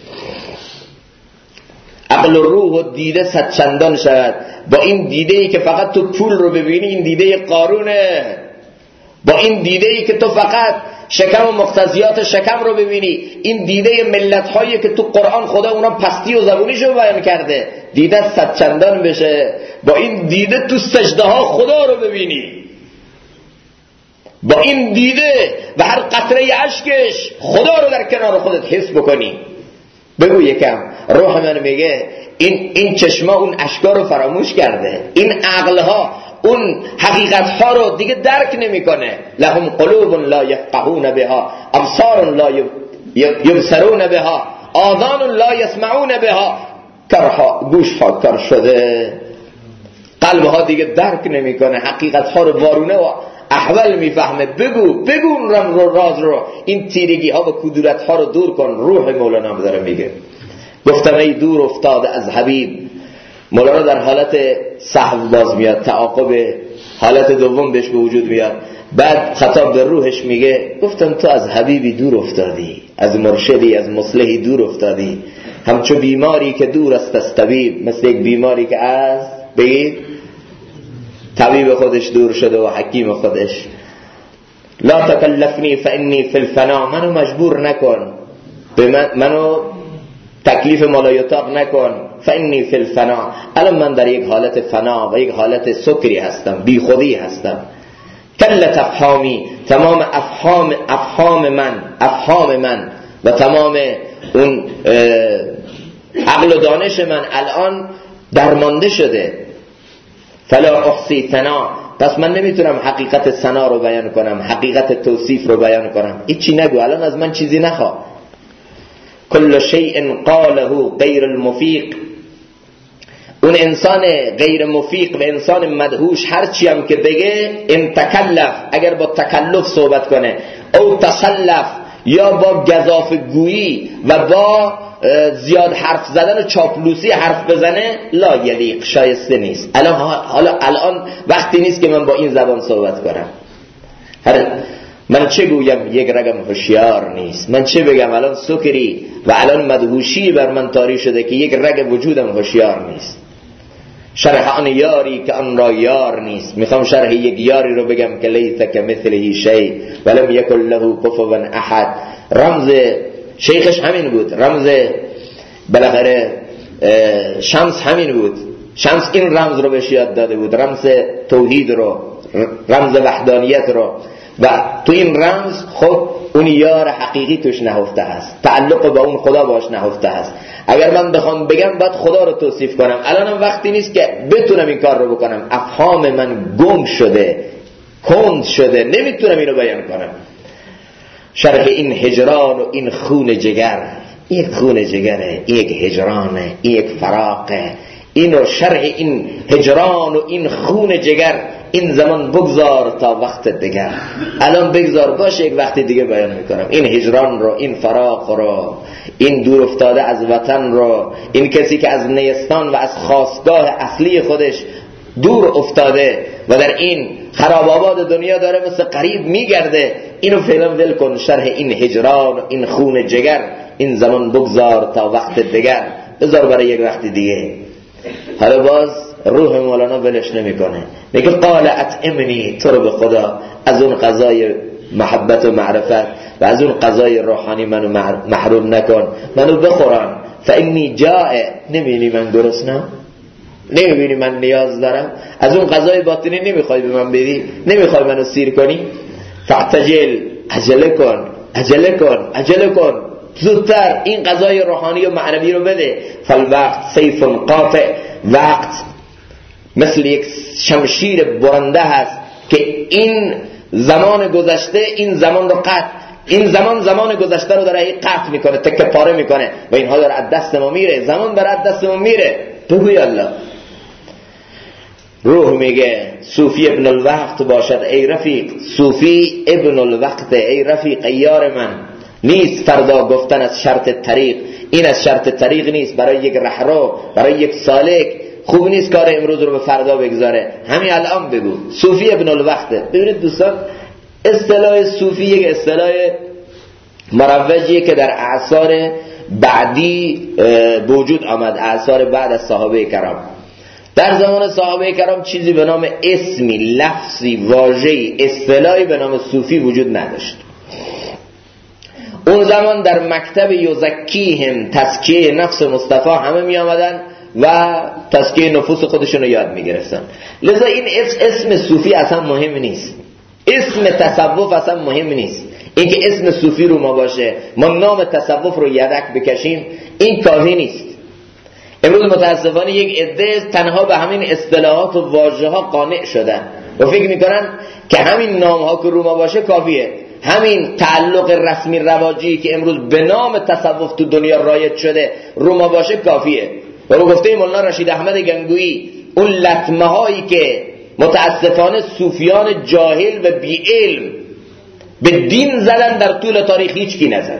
عقل و روح و دیده صد چندان شود. با این دیده‌ای که فقط تو پول رو ببینی، این دیده قارونه. با این دیده‌ای که تو فقط شکم و مقتضیات شکم رو ببینی، این دیده ملت‌هایی که تو قرآن خدا اونا پستی و زبونیشو بیان کرده، دیده صد چندان بشه. با این دیده تو سجده ها خدا رو ببینی، با این دیده و هر قطره اشکش خدا رو در کنار خودت حس بکنی. بگو یکم، روح من میگه این چشما اون اشکا رو فراموش کرده. این عقلها اون حقیقتها رو دیگه درک نمیکنه. لهم قلوب لا یفقهون بها، ابصار لا یبصرون بها، آذان لا یسمعون بها. گوشها کار شده، قلبها دیگه درک نمیکنه، حقیقتها رو وارونه و احوال میفهمه. بگو اون رمز و راز رو، این تیرگی ها و کدورت ها رو دور کن. روح مولانا داره میگه. گفتم ای دور افتاده از حبیب. مولانا در حالت سهو باز میاد، تعاقب حالت دوم بهش به وجود میاد. بعد خطاب به روحش میگه گفتم تو از حبیبی دور افتادی، از مرشدی، از مصلحی دور افتادی. همچو بیماری که دور است از طبیب، مثل یک بیماری که از بگید طبیب خودش دور شده و حکیم خودش. لا تکلفنی فانی فی الفنا، منو مجبور نکن، منو تکلیف مالایطاق نکن. فانی فی الفنا، الان من در یک حالت فنا و یک حالت سکری هستم، بی خودی هستم. کلت افهامی، تمام افهام من و تمام اون عقل و دانش من الان درمانده شده. فلا احصی ثنا، پس من نمیتونم حقیقت ثنا رو بیان کنم، حقیقت توصیف رو بیان کنم. هیچی نگو، الان از من چیزی نخواه. کل شیء قاله غیر المفیق، اون انسان غیر مفیق و انسان مدهوش هرچی هم که بگه، ان تکلف، اگر با تکلف صحبت کنه، او تسلف، یا با گزافه گویی و با زیاد حرف زدن و چاپلوسی حرف بزنه، لا یلیق، شایسته نیست. الان وقتی نیست که من با این زبان صحبت کنم. من چه گویم یک رگم هوشیار نیست، من چه بگم الان سکری و الان مدهوشی بر من طاری شده که یک رگ وجودم هوشیار نیست. شرح آن یاری که آن را یار نیست، میخوام شرح یک یاری رو بگم که لیس کمثله شیء ولم یکن له کفوا احد. رمز شیخش همین بود، رمز بالاخره شمس همین بود. شمس این رمز رو بهش یاد داده بود، رمز توحید رو، رمز وحدانیت رو، و تو این رمز خب اون یار حقیقی توش نهفته هست، تعلق با اون خدا باش نهفته هست. اگر من بخوام بگم باید خدا رو توصیف کنم، الانم وقتی نیست که بتونم این کار رو بکنم. افهام من گم شده، کند شده، نمیتونم اینو بیان کنم. شرح این هجران و این خون جگر، این خون جگره، این یک هجرانه، این یک فراقه. اینو شرح این هجران و این خون جگر این زمان بگذار تا وقت دیگر. الان بگذار باشه، یک وقت دیگه بیان میکنم. این هجران رو، این فراق رو، این دور افتاده از وطن رو، این کسی که از نیستان و از خاستگاه اصلی خودش دور افتاده و در این خراب آباد دنیا داره مثل غریب میگرده، اینو فعلا ول کن. شرح این هجران و این خون جگر این زمان بگذار تا وقت دیگر، بذار برای یک وقت دیگه. حالا باز روح مولانا ولش نمیکنه، میگه قال اطعمنی، تو رو به خدا از اون غذای محبت و معرفت و از اون غذای روحانی منو محروم نکن، منو بخورم. فانی جائع، نمیبینی من گرسنم؟ نمیبینی من نیاز دارم؟ از اون غذای باطنی نمیخوای به من بدی؟ نمیخوای منو سیر کنی؟ فاعتجل، عجله کن، عجله کن، عجله کن، زودتر این غذای روحانی و معنوی رو بده. فالوقت سیف قاطع، وقت مثل یک شمشیر برنده هست که این زمان گذشته این زمان رو این زمان گذشته رو داره قطع میکنه، تکه پاره میکنه و اینها داره از دست ما میره، زمان داره از دست ما میره. بگوی الله. روح میگه صوفی ابن الوقت باشد ای رفیق، صوفی ابن الوقت، ای رفیق، یار من نیست فردا گفتن از شرط طریق. این از شرط طریق نیست برای یک رهرو، برای یک سالک. خوب نیست کار امروز رو به فردا بگذاره، همین الان بگو. صوفی ابن الوقته. ببینید دوستان، اصطلاح صوفی یک اصطلاح مروجیه که در اعصار بعدی وجود آمد، اعصار بعد از صحابه کرام. در زمان صحابه کرام چیزی به نام اسمی، لفظی، واژه‌ای، اصطلاحی به نام صوفی وجود نداشت. اون زمان در مکتب یزکیهم، تزکیه نفس مصطفی، همه می آمدن و تزکیه نفوس خودشون رو یاد می گرفتن. لذا این اسم صوفی اصلا مهم نیست، اسم تصوف اصلا مهم نیست. اینکه اسم صوفی رو ما باشه، ما نام تصوف رو یدک بکشیم، این کافی نیست. امروز متاسفانه یک عده تنها به همین اصطلاحات و واژه ها قانع شدن و فکر میکنن که همین نام ها که رو ما باشه کافیه. همین تعلق رسمی رواجی که امروز به نام تصوف تو دنیا رایج شده رو ما باشه کافیه. و به گفته مولانا رشید احمد گنگویی، اون لطمه هایی که متاسفانه صوفیان جاهل و بی علم به دین زدن در طول تاریخ هیچ کی نزد.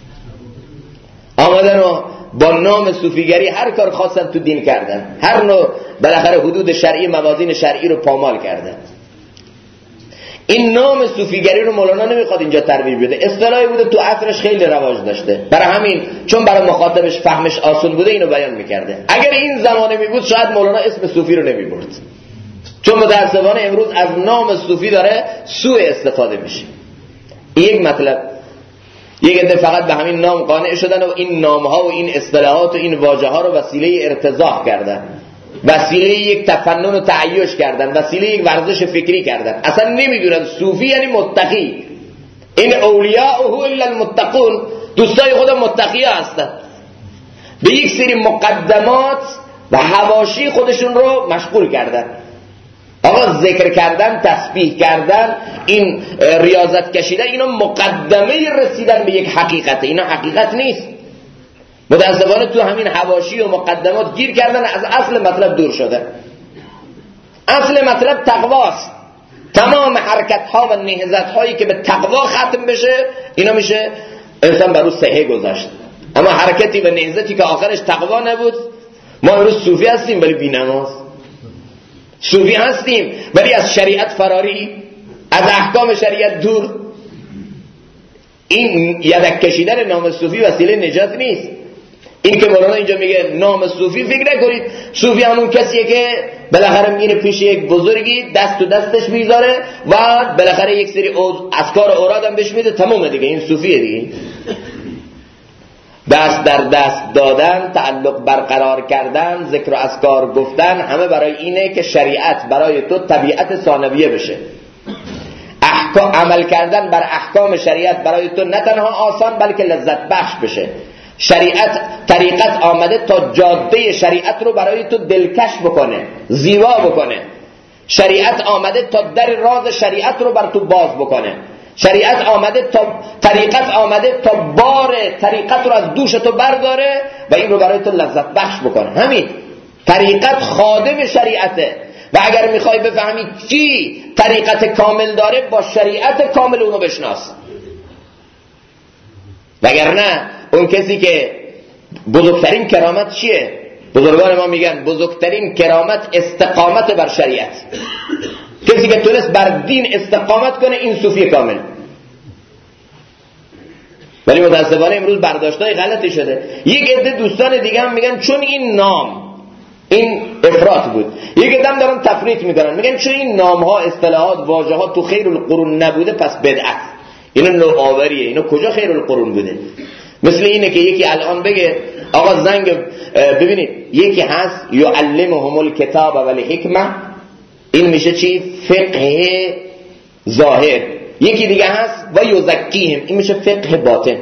آمدن و با نام صوفیگری هر کار خواستن تو دین کردن، هر نوع بالاخره حدود شرعی، موازین شرعی رو پامال کردن. این نام صوفیگری رو مولانا نمیخواد اینجا ترویج بده، اصطلاحی بوده تو عصرش خیلی رواج داشته، برای همین چون برای مخاطبش فهمش آسون بوده اینو بیان میکرده. اگر این زمانه میبود شاید مولانا اسم صوفی رو نمیبرد، چون متاسفانه امروز از نام صوفی داره سوء استفاده میشه. این یک مطلب. یک عده فقط به همین نام قانع شدن و این نام‌ها و این اصطلاحات و این واژه‌ها رو وسیله ارتزاق کردن، وسیله یک تفنن و تعیش کردن، وسیله یک ورزش فکری کردن. اصلا نمیدونن صوفی یعنی متقی. این اولیاءه الا المتقون، دوستای خدا متقی هستن. به یک سری مقدمات و حواشی خودشون رو مشغول کردن. آقا ذکر کردن، تسبیح کردن، این ریاضت کشیدن، اینا مقدمه رسیدن به یک حقیقته. اینا حقیقت نیست. متاسفانه تو همین حواشی و مقدمات گیر کردن، از اصل مطلب دور شده. اصل مطلب تقواست. تمام حرکت ها و نهضت هایی که به تقوا ختم بشه، اینا میشه انسان بر او صحه گذاشت. اما حرکتی و نهضتی که آخرش تقوا نبود، ما امروز صوفی هستیم ولی بی‌نماز، صوفی هستیم ولی از شریعت فراری، از احکام شریعت دور. این یدک کشیدن نام صوفی وسیله نجات نیست. این که مولانا اینجا میگه نام صوفی، فکر نکنید صوفی همون کسیه که بالاخره میره پیش یک بزرگی دست تو دستش میذاره و بالاخره یک سری اذکار و اوراد هم بهش میده، تمومه دیگه، این صوفیه دیگه. دست در دست دادن، تعلق برقرار کردن، ذکر و اذکار گفتن، همه برای اینه که شریعت برای تو طبیعت ثانویه بشه. عمل کردن بر احکام شریعت برای تو نه تنها آسان بلکه لذت بخش بشه. طریقت آمده تا جاده شریعت رو برای تو دلکش بکنه، زیبا بکنه. شریعت آمده تا در راز شریعت رو بر تو باز بکنه. طریقت آمده تا بار طریقت رو از دوش تو برداره و این رو برای تو لذت بخش بکنه. همین طریقت خادم شریعته و اگر میخوای بفهمی کی طریقت کامل داره، با شریعت کامل اونو بشناس. وگرنه اون کسی که بزرگترین کرامت چیه؟ بزرگان ما میگن بزرگترین کرامت استقامت بر شریعت. کسی که تونست بر دین استقامت کنه، این صوفی کامل. ولی متاسفانه امروز برداشتای غلطی شده. یک عده دوستان دیگه هم میگن چون این نام، این افراط بود. یک عده هم دارن تفریط میکنن، میگن چون این نام ها، اصطلاحات، واژه ها تو خیر القرون نبوده پس بدعت. اینا نوآوریه. اینا کجا خیر القرون بوده؟ مثل اینه که یکی الان بگه آقا زنگ، ببینید یکی هست یعلمهم الکتاب والحکمه، این میشه چی؟ فقه ظاهر. یکی دیگه هست و یزکیهم، این میشه فقه باطن.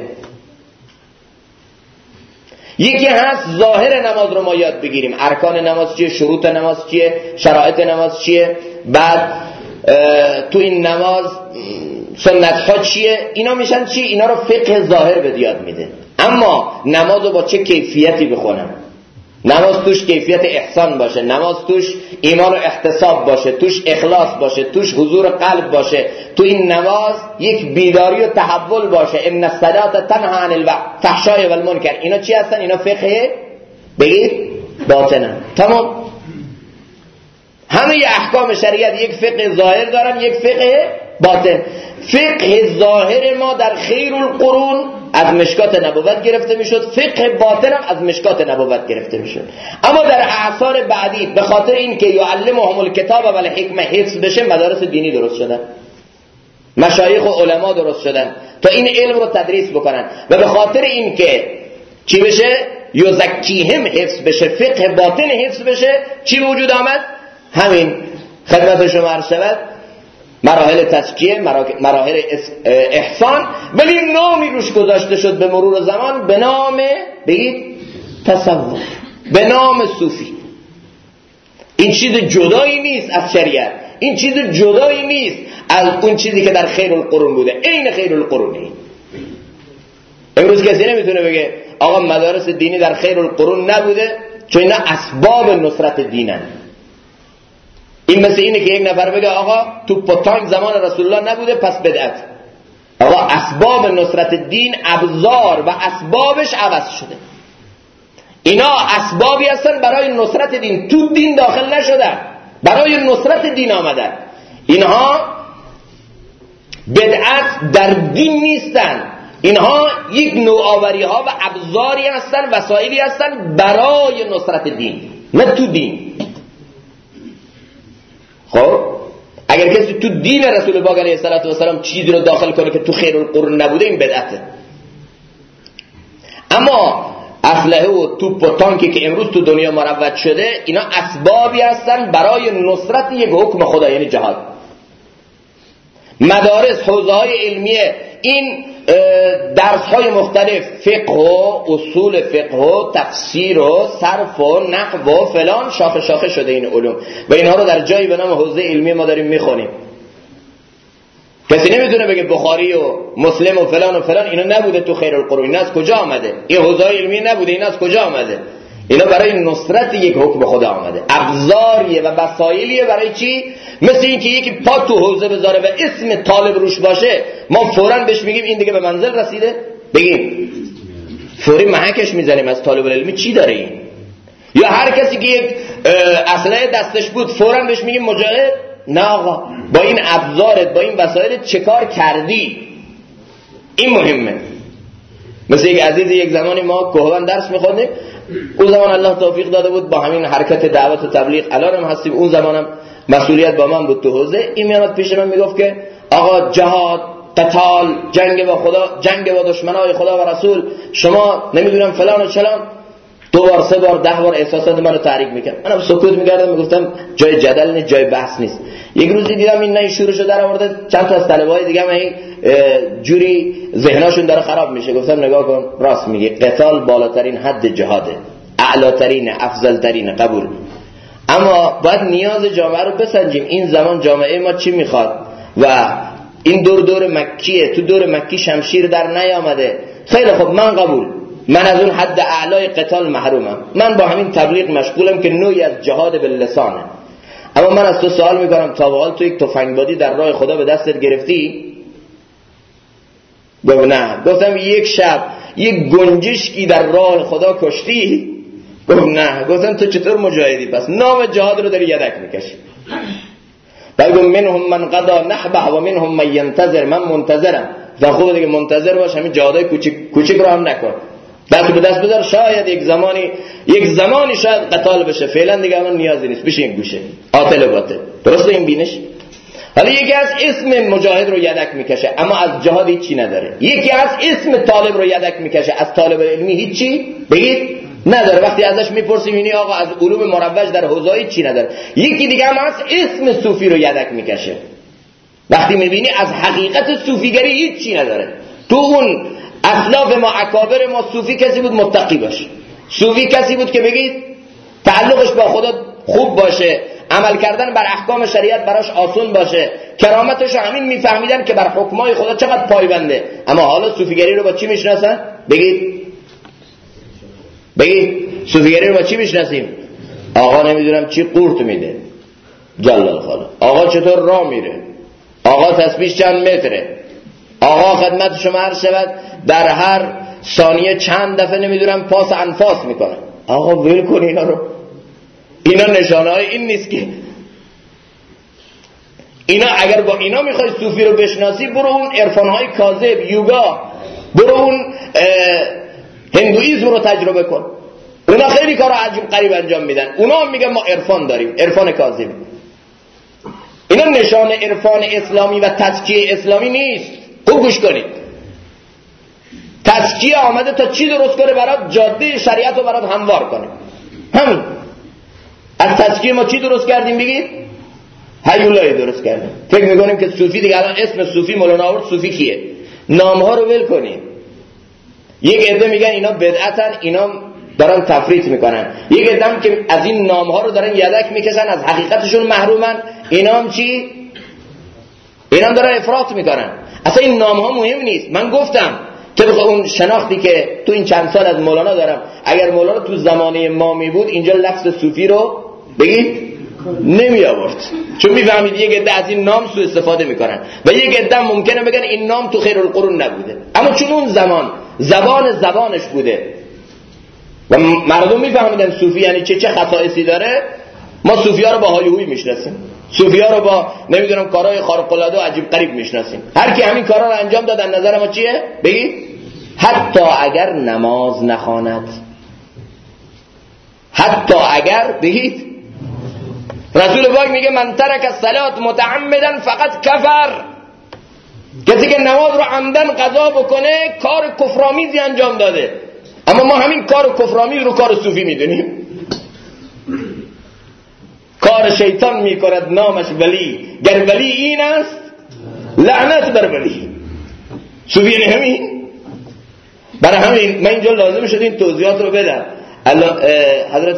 یکی هست ظاهر نماز رو ما یاد بگیریم، ارکان نماز چیه، شروط نماز چیه، شرایط نماز چیه، بعد تو این نماز سنت ها چیه، اینا میشن چی؟ اینا رو فقه ظاهر به یاد میده. اما نماز رو با چه کیفیتی بخونم؟ نماز توش کیفیت احسان باشه، نماز توش ایمان و احتساب باشه، توش اخلاص باشه، توش حضور قلب باشه، تو این نماز یک بیداری و تحول باشه. ان الصلاة تنهی عن الفحشاء والمنکر. اینا چی هستن؟ اینا فقه بگید باطنه. تمام. همه احکام شریعت یک فقه ظاهر دارن، یک فقه باطن. فقه ظاهر ما در خیر القرون از مشکات نبوت گرفته میشد، فقه باطن هم از مشکات نبوت گرفته میشد. اما در اعصار بعدی به خاطر اینکه یعلمهم الکتاب والحکمه حفظ بشه، مدارس دینی درست شدن، مشایخ و علما درست شدن تا این علم رو تدریس بکنن. و به خاطر اینکه چی بشه؟ یزکیهم حفظ بشه، فقه باطن حفظ بشه، چی وجود آمد؟ همین خدمت شما عرض شود، مراحل تزکیه، مراحل احسان، ولی نامی روش گذاشته شد به مرور زمان به نام، بگید تصوف، به نام صوفی. این چیز جدایی نیست از شریعت، این چیز جدایی نیست از اون چیزی که در خیر القرون بوده. عین خیر القرونی. امروز کسی نمیتونه بگه آقا مدارس دینی در خیر القرون نبوده چون اینا اسباب نصرت دینن. این مثل اینه که یک نفر بگه آقا توپ و تانک زمان رسول الله نبوده پس بدعت. آقا اسباب نصرت دین، ابزار و اسبابش عوض شده. اینا اسبابی هستن برای نصرت دین، تو دین داخل نشدن، برای نصرت دین آمدن. اینها بدعت در دین نیستن، اینها یک نوآوری ها و ابزاری هستن، وسایلی هستن برای نصرت دین، نه تو دین. خب اگر کسی تو دین رسول پاک علیه السلام چیزی رو داخل کنه که تو خیر القرون نبوده، این بدعته. اما اسلحه و توپ و تانکی که امروز تو دنیا مروج شده، اینا اسبابی هستن برای نصرت یک حکم خدا، یعنی جهاد. مدارس، حوزه‌های علمیه، این درس‌های مختلف، فقه و اصول فقه و تفسیر و صرف و نحو و فلان، شاخه شاخه شده این علوم و اینها رو در جایی به نام حوزه علمی ما داریم میخونیم. کسی نمیتونه بگه بخاری و مسلم و فلان اینا نبوده تو خیر القرون، اینا از کجا آمده؟ این حوزه علمی نبوده، اینا از کجا آمده؟ اینا برای نصرت یک حکم خدا آمده، ابزاریه و وسایلیه. برای چی؟ مثل این که یکی پا تو حوزه بذاره و اسم طالب روش باشه، ما فوراً بهش میگیم این دیگه به منزل رسیده، بگیم فوری محکش میزنیم از طالب العلمی چی داره این. یا هر کسی که یک اسلحه دستش بود فوراً بهش میگیم مجاهد. نه آقا، با این ابزارت، با این وسایلت چه کار کردی، این مهمه. مثل یک عزیز، یک زمانی ما کهوان درس میخوندیم، اون زمان الله توفیق داده بود با همین حرکت دعوت و تبلیغ، الان هم هستیم، اون زمانم مسئولیت با من بود تو حوزه. این میامد پیش من میگفت که آقا جهاد، قتال، جنگ با خدا، جنگ با دشمنای خدا و رسول، شما نمیدونم فلان و چلان، 2 بار 3 بار 10 بار احساسات منو تحریک میکرد. منم سکوت میکردم، میگفتم جای جدل نیست، جای بحث نیست. یک روزی دیدم این نه شروع شده در آورده، چند تا از طلبهای دیگه هم جوری ذهناشون داره خراب میشه. گفتم نگاه کن، راست میگی، قتال بالاترین حد جهاده، اعلاترین، افضلترین، قبول. اما باید نیاز جامعه رو بسنجیم. این زمان جامعه ما چی میخواد و این دور مکیه، تو دور مکی شمشیر در نیامده. خیلی خب، من قبول، من از اون حد اعلای قتال محرومم، من با همین تبلیغ مشغولم که نوعی از جهاد باللسانه. اما من از تو سوال میکنم، تا به حال تو یک تفنگبادی در راه خدا به دستت گرفتی؟ گفت نه. گفتم یک شب یک گنجشکی در راه خدا کشتی؟ گفت نه. گفتم تو چطور مجاهدی پس؟ نام جهاد رو داری یدک میکشی. بعد گفت منهم من قضا نحبه و منهم من ینتظر، من منتظرم. و خوبه دیگه منتظر باش، همین جهادای کوچیک رو هم نکن، دست به دست بذار، شاید یک زمانی شاید قتال بشه، فعلا دیگه الان نیازی نیست، بشه این گوشه قاتل باطل. درسته این بینش؟ حالا یکی از اسم مجاهد رو یدک میکشه اما از جهاد هیچی نداره. یکی از اسم طالب رو یدک میکشه، از طالب علمی هیچی بگید نداره. وقتی ازش میپرسیم اینی آقا از علوم مروج در حوزه چی نداره. یکی دیگه هم از اسم صوفی رو یدک میکشه، وقتی میبینی از حقیقت صوفیگری هیچی نداره. تو اون اسلاف ما، اکابر ما، صوفی کسی بود متقی باشه، صوفی کسی بود که بگید تعلقش با خدا خوب باشه، عمل کردن بر احکام شریعت براش آسون باشه، کرامتش همین میفهمیدن که بر حکمای خدا چقدر پایبنده. اما حالا صوفیگری رو با چی میشناسن؟ بگید صوفیگری رو با چی میشناسیم؟ آقا نمیدونم چی قورت میده، جلال خاله، آقا چطور راه میره، آقا تسبیح چند متره، آقا خدمت شما عرض شود در هر ثانیه چند دفعه نمیدونم پاس انفاس میکنه. آقا ول کن اینا رو، اینا نشانه های این نیست که اینا، اگر با اینا میخوای صوفی رو بشناسی، برو اون عرفان های کاذب، یوگا، برو اون هندویزم رو تجربه کن. اونا خیلی کارا عجیب غریب انجام میدن، اونا هم میگن ما عرفان داریم، عرفان کاذب. اینا نشان عرفان اسلامی و تزکیه اسلامی نیست. خوب گوش کنید، تزکیه آمده تا چی درست کنه؟ برات جاده شریعت رو برات هموار کنه. همین. از تزکیه ما چی درست کردیم بگید؟ هیولای درست کردیم. فکر میکنیم که صوفی دیگه، الان اسم صوفی مولانا آورد، صوفی کیه؟ نامها رو ول کنیم. یک عده میگن اینا بدعتن، اینا دارن تفریط میکنن. یک عده هم که از این نامها رو دارن یدک میکشن، از حقیقتشون محرومن. اینا هم چی؟ اینا هم دارن افراط میکنن. اصلا این نامها مهم نیست. من گفتم طبق اون شناختی که تو این چند سال از مولانا دارم، اگر مولانا تو زمانه ما می بود اینجا لفظ صوفی رو بگید نمی آورد، چون میفهمید یک عده از این نام سوء استفاده میکنن و یک عده ممکنه بگن این نام تو خیر القرون نبوده، اما چون اون زمان زبانش بوده و مردم میفهمیدن صوفی یعنی چه خصائصی داره. ما صوفی ها رو با هایهوی میشناسیم، صوفی ها رو با نمیدونم کارهای خارق العاده و عجیب غریب میشناسیم. هر کی همین کارا رو انجام داد نظر ما چیه؟ بگید حتی اگر نماز نخواند، حتی اگر بگید رسول پاک میگه من ترک الصلاة متعمدا فقط کفر. کسی که نماز رو عمدن قضا بکنه کار کفرآمیزی انجام داده. اما ما همین کار کفرآمیز رو کار صوفی میدونیم. کار شیطان میکند نامش ولی، گر ولی این است لعنت بر ولی. صوفی یعنی همین. برای همین من اینجا لازم شد این توضیحات رو بدم. حضرت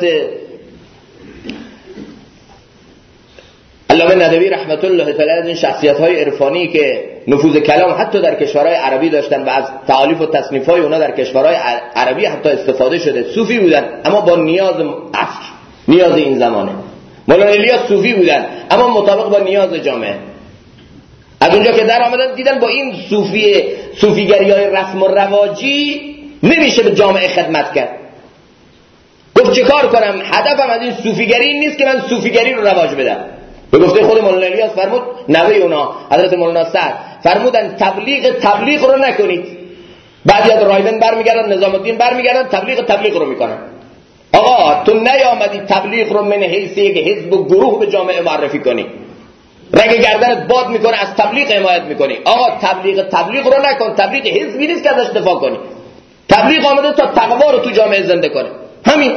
علامه ندوی رحمت الله تعالی از این شخصیت‌های عرفانی که نفوذ کلام حتی در کشورهای عربی داشتن و از تالیف و تصنیف‌های اونا در کشورهای عربی حتی استفاده شده، صوفی بودن اما با نیاز عصر، نیاز این زمانه. مولانا الیاس صوفی بودن اما مطابق با نیاز جامعه. از اونجا که در آمدن دیدن با این صوفیگری‌های رسم و رواجی نمیشه به جامعه خدمت کرد. گفت چه کار کنم؟ هدفم از این صوفیگری این نیست که من صوفیگری رو رواج بدم. به گفته خود مولانا الیاس فرمود، نوه اونا حضرت مولانا سعد فرمودن تبلیغ رو نکنید. بعضی از راهبان برمیگردن، نظام الدین برمیگردن تبلیغ رو میکنن. آقا تو نیامدی تبلیغ رو من حیث یک حزب و گروه به جامعه معرفی کنی، رگ گردنت باد میکنه، از تبلیغ حمایت میکنی. آقا تبلیغ رو نکن. تبلیغ حزبی نیست که ازش دفاع کنی. تبلیغ آمده تا تقوا رو تو جامعه زنده کنه، همین.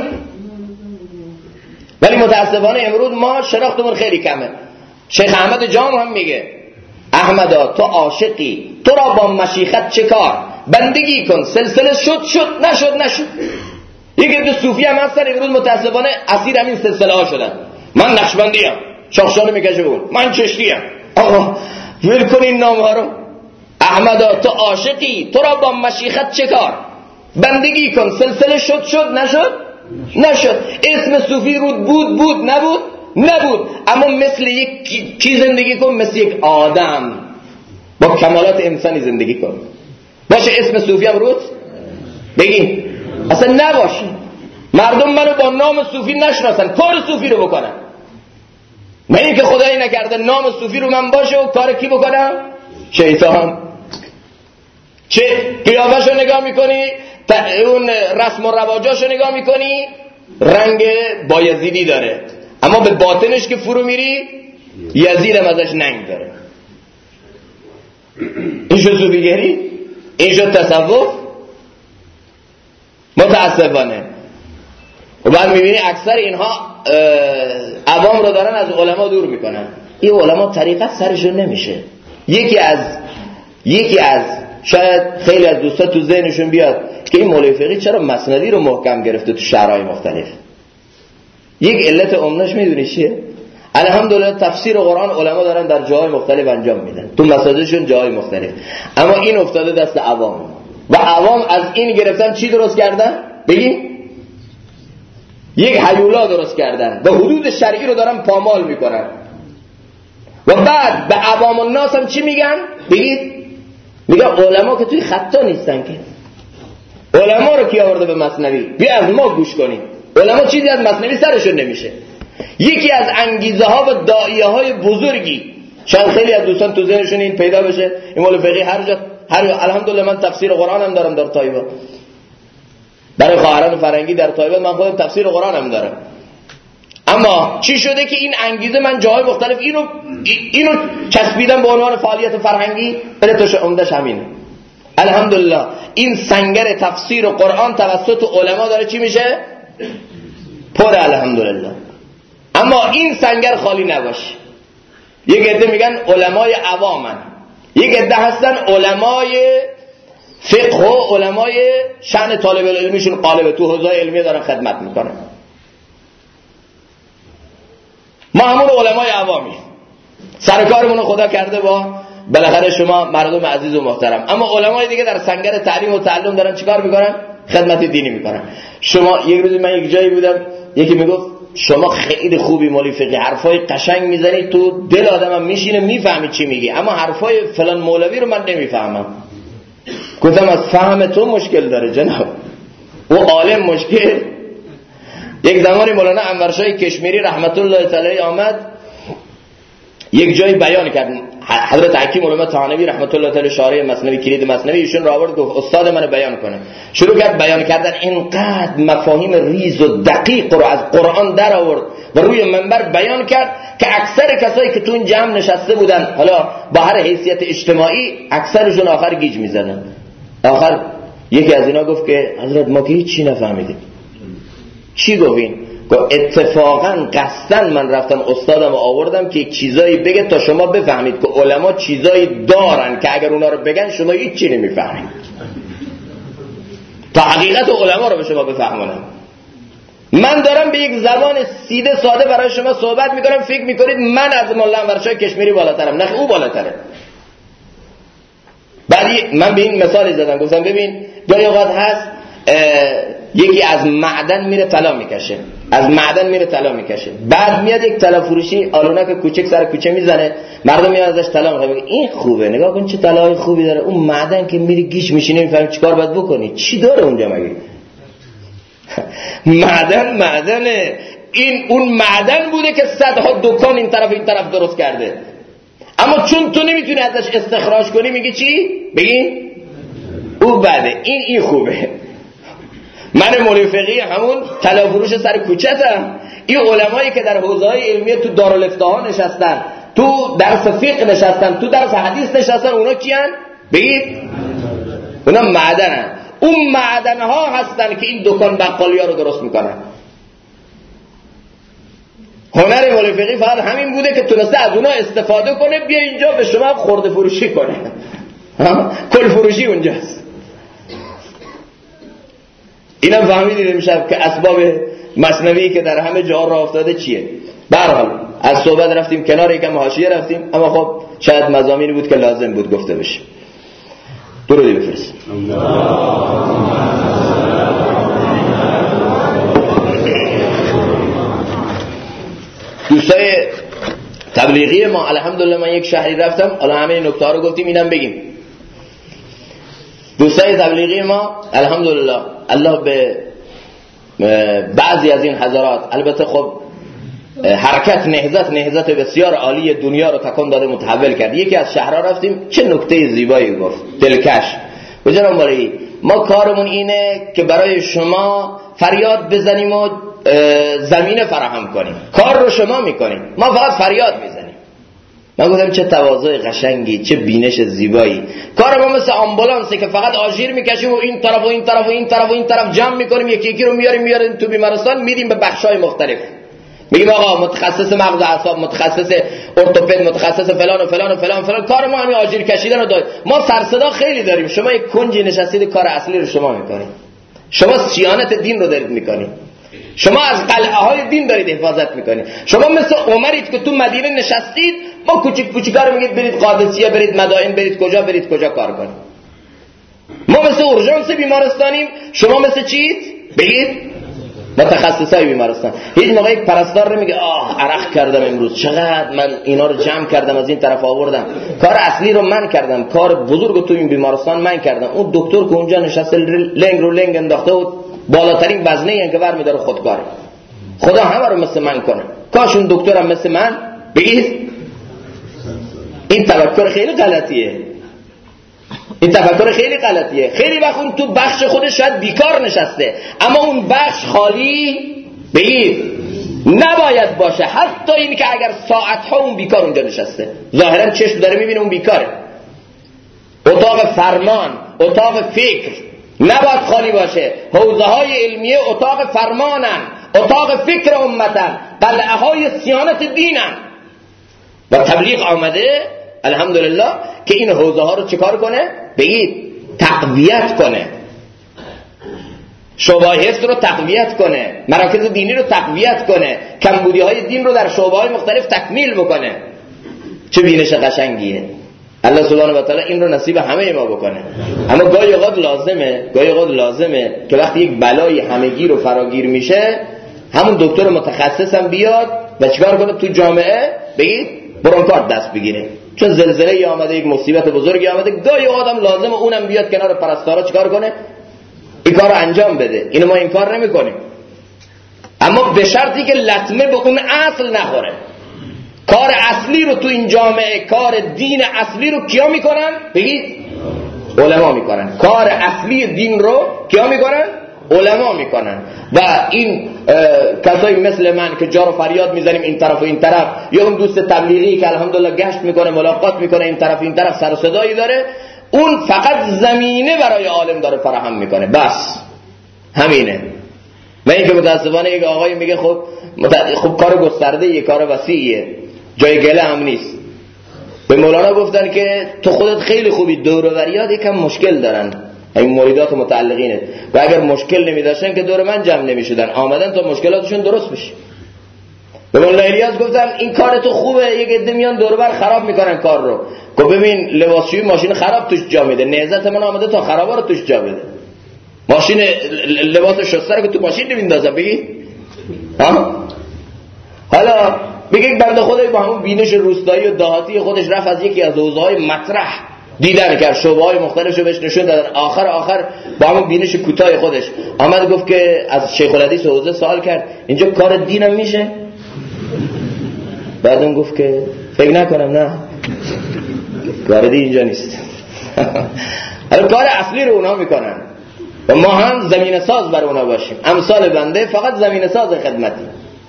ولی متاسفانه امروز ما شناختمون خیلی کمه. شیخ احمد جام هم میگه احمدا تو عاشقی، تو را با مشیخت چه کار؟ بندگی کن، سلسله نشد. یک عده صوفی هم هستن امروز متاسفانه اسیر همین سلسله ها شدن. من نقشبندی ام، شاخشانه میکشه اون، من چشتی ام. آقا ول کن این نام ها رو. احمدا تو عاشقی، تو را با مشیخت چه کار؟ بندگی کن، سلسله نشد. اسم صوفی رو بود نبود، اما مثل یک چی زندگی کن، مثل یک آدم با کمالات انسانی زندگی کن. باشه اسم صوفی هم روت بگین، اصلا نباشه. مردم منو با نام صوفی نشناسن، کار صوفی رو بکنن. من این که خدایی نکرده نام صوفی رو من باشه و کار کی بکنم؟ شیطان. چه قیافه‌شو نگاه میکنی، اون رسم و رواجاشو نگاه میکنی، رنگ بایزیدی داره، اما به باطنش که فرو میری یزید هم ازش ننگ داره. این شد صوفیگری، این شد تصوف. متاسفانه. و بعد میبینی اکثر اینها عوام رو دارن از علما دور میکنن. این علما طریقت سرشون نمیشه. یکی از شاید خیلی از دوستا تو ذهنشون بیاد که این مولوی فقیه چرا مسندی رو محکم گرفته تو شهرهای مختلف. یک علت عمده‌اش میدونی چیه؟ الحمدلله تفسیر قرآن علما دارن در جاهای مختلف انجام میدن، تو مساجدشون جاهای مختلف، اما این افتاده دست عوام و عوام از این گرفتن چی درست کردن؟ بگی یک هیولا درست کردن و حدود شرعی رو دارن پامال میکنن و بعد به عوام الناس هم چی میگن؟ بگید میگن علما که توی خطا نیستن که. علما رو کی آورده به مثنوی؟ بیا از ما گوش کنیم. علما چیزی از مثنوی سرشون نمیشه. یکی از انگیزه ها و داعیه های بزرگی، شاید خیلی از دوستان تو ذهنشون این پیدا بشه، این مولوی فقیه الحمدلله من تفسیر قرآن هم دارم در طایفه، برای خواهران فرنگی در طایفه من خودم تفسیر قرآن هم دارم. اما چی شده که این انگیزه من جاهای مختلف اینو چسبیدم به عنوان فعالیت فرهنگی؟ علتش عمدش همینه. الحمدلله این سنگر تفسیر قرآن توسط علما داره چی میشه؟ پر. الحمدلله. اما این سنگر خالی نباشه. یک عده میگن علمای عوامن، یک عده هستن علمای فقه و علمای شأن طالب العلمیشون قالب تو حوزه علمیه دارن خدمت میکنن. ما همون علمای عوامی سرکارمون خدا کرده با بالاخره شما مردم عزیز و محترم، اما علمای دیگه در سنگر تعلیم و تعلم دارن چیکار میکنن؟ خدمت دینی میکنن. شما یک روز من یک جایی بودم، یکی میگفت شما خیلی خوبی مولوی فقیه، حرفای قشنگ میزنی، تو دل آدمم میشینه میفهمی چی میگی، اما حرفای فلان مولوی رو من نمیفهمم. گفتم از فهم تو مشکل داره جناب، او عالم مشکل. یک زمانی مولانا انورشاه کشمیری رحمت الله تعالی آمد یک جایی بیان کرد، حضرت حکیم علامه طحاوی رحمت الله تعالی شارح مثنوی کلید مثنوی ایشون را آورد گفت استاد منو بیان کنه. شروع کرد بیان کردن، اینقدر مفاهیم ریز و دقیق رو از قرآن در آورد و روی منبر بیان کرد که اکثر کسایی که تو این جمع نشسته بودن، حالا با هر حیثیت اجتماعی، اکثرشون آخر گیج میزدن. آخر یکی از اینا گفت که حضرت ما که هیچ چی نفهمیدیم. چی گفتین؟ گفت اتفاقا قصدن من رفتم استادم آوردم که یک چیزایی بگه تا شما بفهمید که علما چیزایی دارن که اگر اونا رو بگن شما هیچ چی نمیفهمید، تا حقیقت علما رو به شما بفهمونم. من دارم به یک زبان سیده ساده برای شما صحبت میکنم، فکر میکنید من از مولا انورشاه کشمیری بالاترم. نه، او بالاتره. بعد من به این مثال زدم، گفتم ببین گاهی اوقات هست یکی از معدن میره طلا میکشه، بعد میاد یک طلا فروشی آلونک کوچک سر کوچه میزنه، مردم میاد ازش طلا میخواد، این خوبه، نگاه کن چه طلای خوبی داره. اون معدن که میری گیج میشی نمیفهمی چیکار باید بکنی، چی داره اونجا مگه؟ معدنه. این اون معدن بوده که صدها دکان این طرف درست کرده، اما چون تو نمیتونی ازش استخراج کنی میگی چی؟ بگی او بده، این خوبه. من مولوی فقیه همون طلا فروش سر کوچه‌ام. این علمایی که در حوزه‌های علمیه تو دارالفتاها نشستن، تو درس فقه نشستن، تو درس حدیث نشستن، اونا کیان؟ بگید اونا معدنن. اون معدن‌ها هستن که این دکان بقالیا رو درست میکنن. هنر مولوی فقیه فقط همین بوده که تونسته از اونا استفاده کنه، بیا اینجا به شما خرده فروشی کنه، کل فروشی اونجاست. اینم فهمیدید امشب که اسباب مثنوی که در همه جا راه افتاده چیه. به هر حال از صحبت رفتیم کنار، یکم حاشیه رفتیم، اما خب شاید مضامینی بود که لازم بود گفته بشه. درودی بفرست. دوستای تبلیغی ما الحمدلله من یک شهری رفتم، حالا همه نکته ها رو گفتیم، اینم بگیم. دوستای تبلیغی ما الحمدلله الله به بعضی از این حضرات، البته خب حرکت نهضت بسیار عالی دنیا رو تکان داده، متحول کرد. یکی از شهرها رفتیم، چه نکته زیبایی گفت، دلکش. بجنم باری ما کارمون اینه که برای شما فریاد بزنیم و زمینه فراهم کنیم، کار رو شما میکنیم، ما فقط فریاد میزنیم. من گفتم چه تواضع قشنگی، چه بینش زیبایی. کار ما مثل آمبولانسه که فقط آژیر میکشیم و این طرف و این طرف و این طرف و این طرف جمع میکنیم، یکی رو میاریم تو بیمارستان، میدیم به بخشای مختلف، میگیم آقا متخصص مغز اعصاب، متخصص ارتوپد، متخصص فلان و فلان و فلان فلان. کار ما همین آژیر کشیدن رو داریم. ما سرصدا خیلی داریم، شما یک کنجی نشستید، کار اصلی رو شما میکنید. شما صیانت دین رو دارید میکنید، شما از قلعه های دین دارید حفاظت میکنید. شما مثل عمرید که تو مدینه نشستید، ما کوچیکا رو میگید برید قادسیه، برید مدائن، برید کجا کار کنید. ما مثل اورژانس بیمارستانیم، شما مثل چید؟ بگید متخصصای بیمارستان. هیچ موقع یک پرستار نمیگه عرق کردم امروز، چقدر من اینا رو جمع کردم از این طرف آوردم، کار اصلی رو من کردم، کار بزرگ تو این بیمارستان من کردم. اون دکتر که اونجا نشسته لنگ رو لنگ انداخته و بالاترین وزنه این که برمی‌داره خودکاره. خدا همه رو مثل من کنه، کاش اون دکترم مثل من. بگید این تفکر خیلی غلطیه. خیلی وقت اون تو بخش خودش شاید بیکار نشسته، اما اون بخش خالی بگید نباید باشه. حتی این که اگر ساعتها اون بیکار اونجا نشسته، ظاهرا چشم داره میبینه اون بیکاره. اتاق فرمان، اتاق فکر نباید خالی باشه. حوزه های علمیه اتاق فرمانن، اتاق فکر امتن، قلعه های صیانت دینن. و تبلیغ آمده الحمدلله که این حوزه ها رو چیکار کنه؟ بگید تقویت کنه، شعبه حفظ رو تقویت کنه، مراکز دینی رو تقویت کنه، کمبودی های دین رو در شعبه های مختلف تکمیل بکنه. چه بینش قشنگیه. الله سبحانه و تعالی این رو نصیب همه ما بکنه. اما گاهی اوقات لازمه که وقتی یک بلای همگی رو فراگیر میشه، همون دکتر متخصص هم بیاد و چیکار کنه؟ تو جامعه بگید برونکارد دست بگیره، چون زلزله آمده، یک مصیبت بزرگی آمده. گاهی اوقات هم لازمه اونم بیاد کنار پرستارا چیکار کنه؟ این کارو انجام بده. اینو ما این کار نمی‌کنیم، اما به شرطی که لطمه به اون اصل نخوره. کار اصلی رو تو این جامعه، کار دین اصلی رو کیا میکنن؟ بگید علما میکنن. کار اصلی دین رو کیا میکنن؟ علما میکنن. و این کسایی مثل من که جار و فریاد میزنیم این طرف و این طرف، یا اون دوست تبلیغی که الحمدلله گشت میکنه، ملاقات میکنه این طرف این طرف، سر و صدایی داره، اون فقط زمینه برای عالم داره فراهم میکنه، بس همینه. و اینکه متاسفانه یک آقای میگه خب کار گسترده یه کار وسیعیه، جای گله هم نیست. به مولانا گفتن که تو خودت خیلی خوبی، دور و بریات یکم مشکل دارن، این مریدات متعلقینه، و اگر مشکل نمیداشتن که دور من جمع نمیشدن، آمدن تا مشکلاتشون درست بشه. به مولانا الیاس گفتن این کار تو خوبه، یک عده میان دور بر خراب میکنن کار رو. گفت ببین لباسشویی ماشین خراب توش جا میده، نهضت من آمده تا خرابا رو توش جا بده. ماشین لباس شسته رو که تو ماشین نمیندازن بگی حالا بگه بنده خدای با همون بینش روستایی و دهاتی خودش رفت از یکی از حوزه‌های مطرح دیدن کرد، شعبه‌های مختلفشو بهش نشون دادن، آخر با همون بینش کوتاه خودش آمد گفت که از شیخ الحدیث حوزه سوال کرد اینجا کار دینم میشه؟ بعد اون گفت که فکر نکنم، نه کار دین اینجا نیست. حالا کار اصلی رو اونا میکنن و ما هم زمینه ساز بر اونا باشیم. امثال بنده فقط زمینه ساز خدمتی.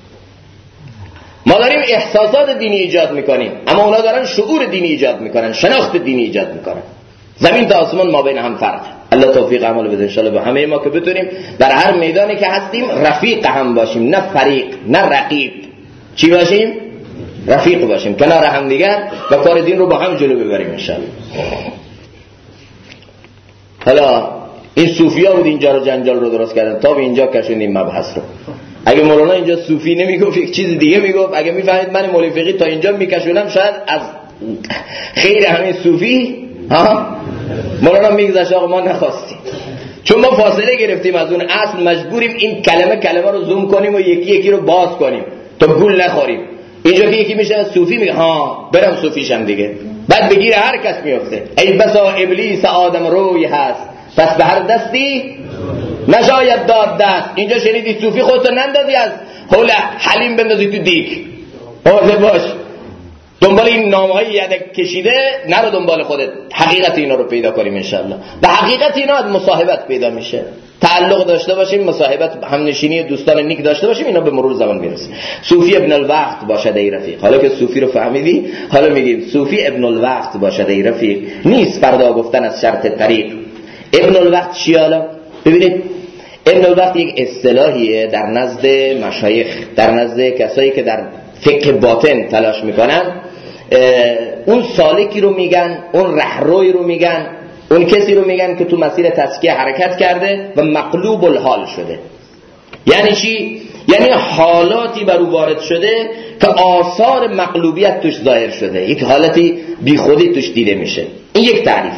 ما داریم احساسات دینی ایجاد میکنیم، اما اونا دارن شعور دینی ایجاد میکنن، شناخت دینی ایجاد میکنن. زمین تا آسمان ما بین هم فرق. الله توفیق عمل بده ان شاء الله به همه ما که بتونیم در هر میدانی که هستیم رفیق هم باشیم، نه فریق، نه رقیب. چی باشیم؟ رفیق باشیم، کنار هم دیگر و کار دین رو با هم جلو ببریم ان شاء الله. حالا این صوفیا بود اینجا رو جنجال رو درست کردن، تا به اینجا کشوندیم مبحث رو. اگه مولانا اینجا صوفی نمیگفت یک چیز دیگه میگفت، اگه میفهمید من مولوی فقیه تا اینجا میکشونم شاید از خیر همین صوفی مولانا میگذشت آقا ما نخواستیم، چون ما فاصله گرفتیم از اون اصل، مجبوریم این کلمه رو زوم کنیم و یکی رو باز کنیم تا گول نخوریم. اینجا که یکی میشه صوفی میگه برم صوفیشم دیگه، بعد بگیره هر کس میفته. ای بسا ابلیس آدم روی هست، پس به هر دستی نشاید داد دست. اینجا شنیدی صوفی خودتو نندازی از حول حلیم بندازی تو دیگ، حاضر باش دنبال این نامهای یدک کشیده نرو، دنبال خودت حقیقت اینا رو پیدا کنیم انشالله. به حقیقت اینا از مصاحبت پیدا میشه، تعلق داشته باشیم، مصاحبت همنشینی دوستان نیک داشته باشیم، اینا به مرور زمان میرسه. صوفی ابن الوقت باشد ای رفیق. حالا که صوفی رو فهمیدی، حالا میگیم صوفی ابن الوقت باشد ای رفیق. نیست فردا گفتن از شرط طریق. ابن الوقت چی؟ حالا ببینید ابن الوقت یک اصطلاحیه در نزد مشایخ، در نزد کسایی که در فقه باطن تلاش میکنن. اون سالکی رو میگن، اون رهروی رو میگن، اون کسی رو میگن که تو مسیر تزکیه حرکت کرده و مقلوب الحال شده. یعنی چی؟ یعنی حالاتی بر او وارد شده که آثار مقلوبیت توش ظاهر شده، یک حالتی بی خودی توش دیده میشه. این یک تعریف.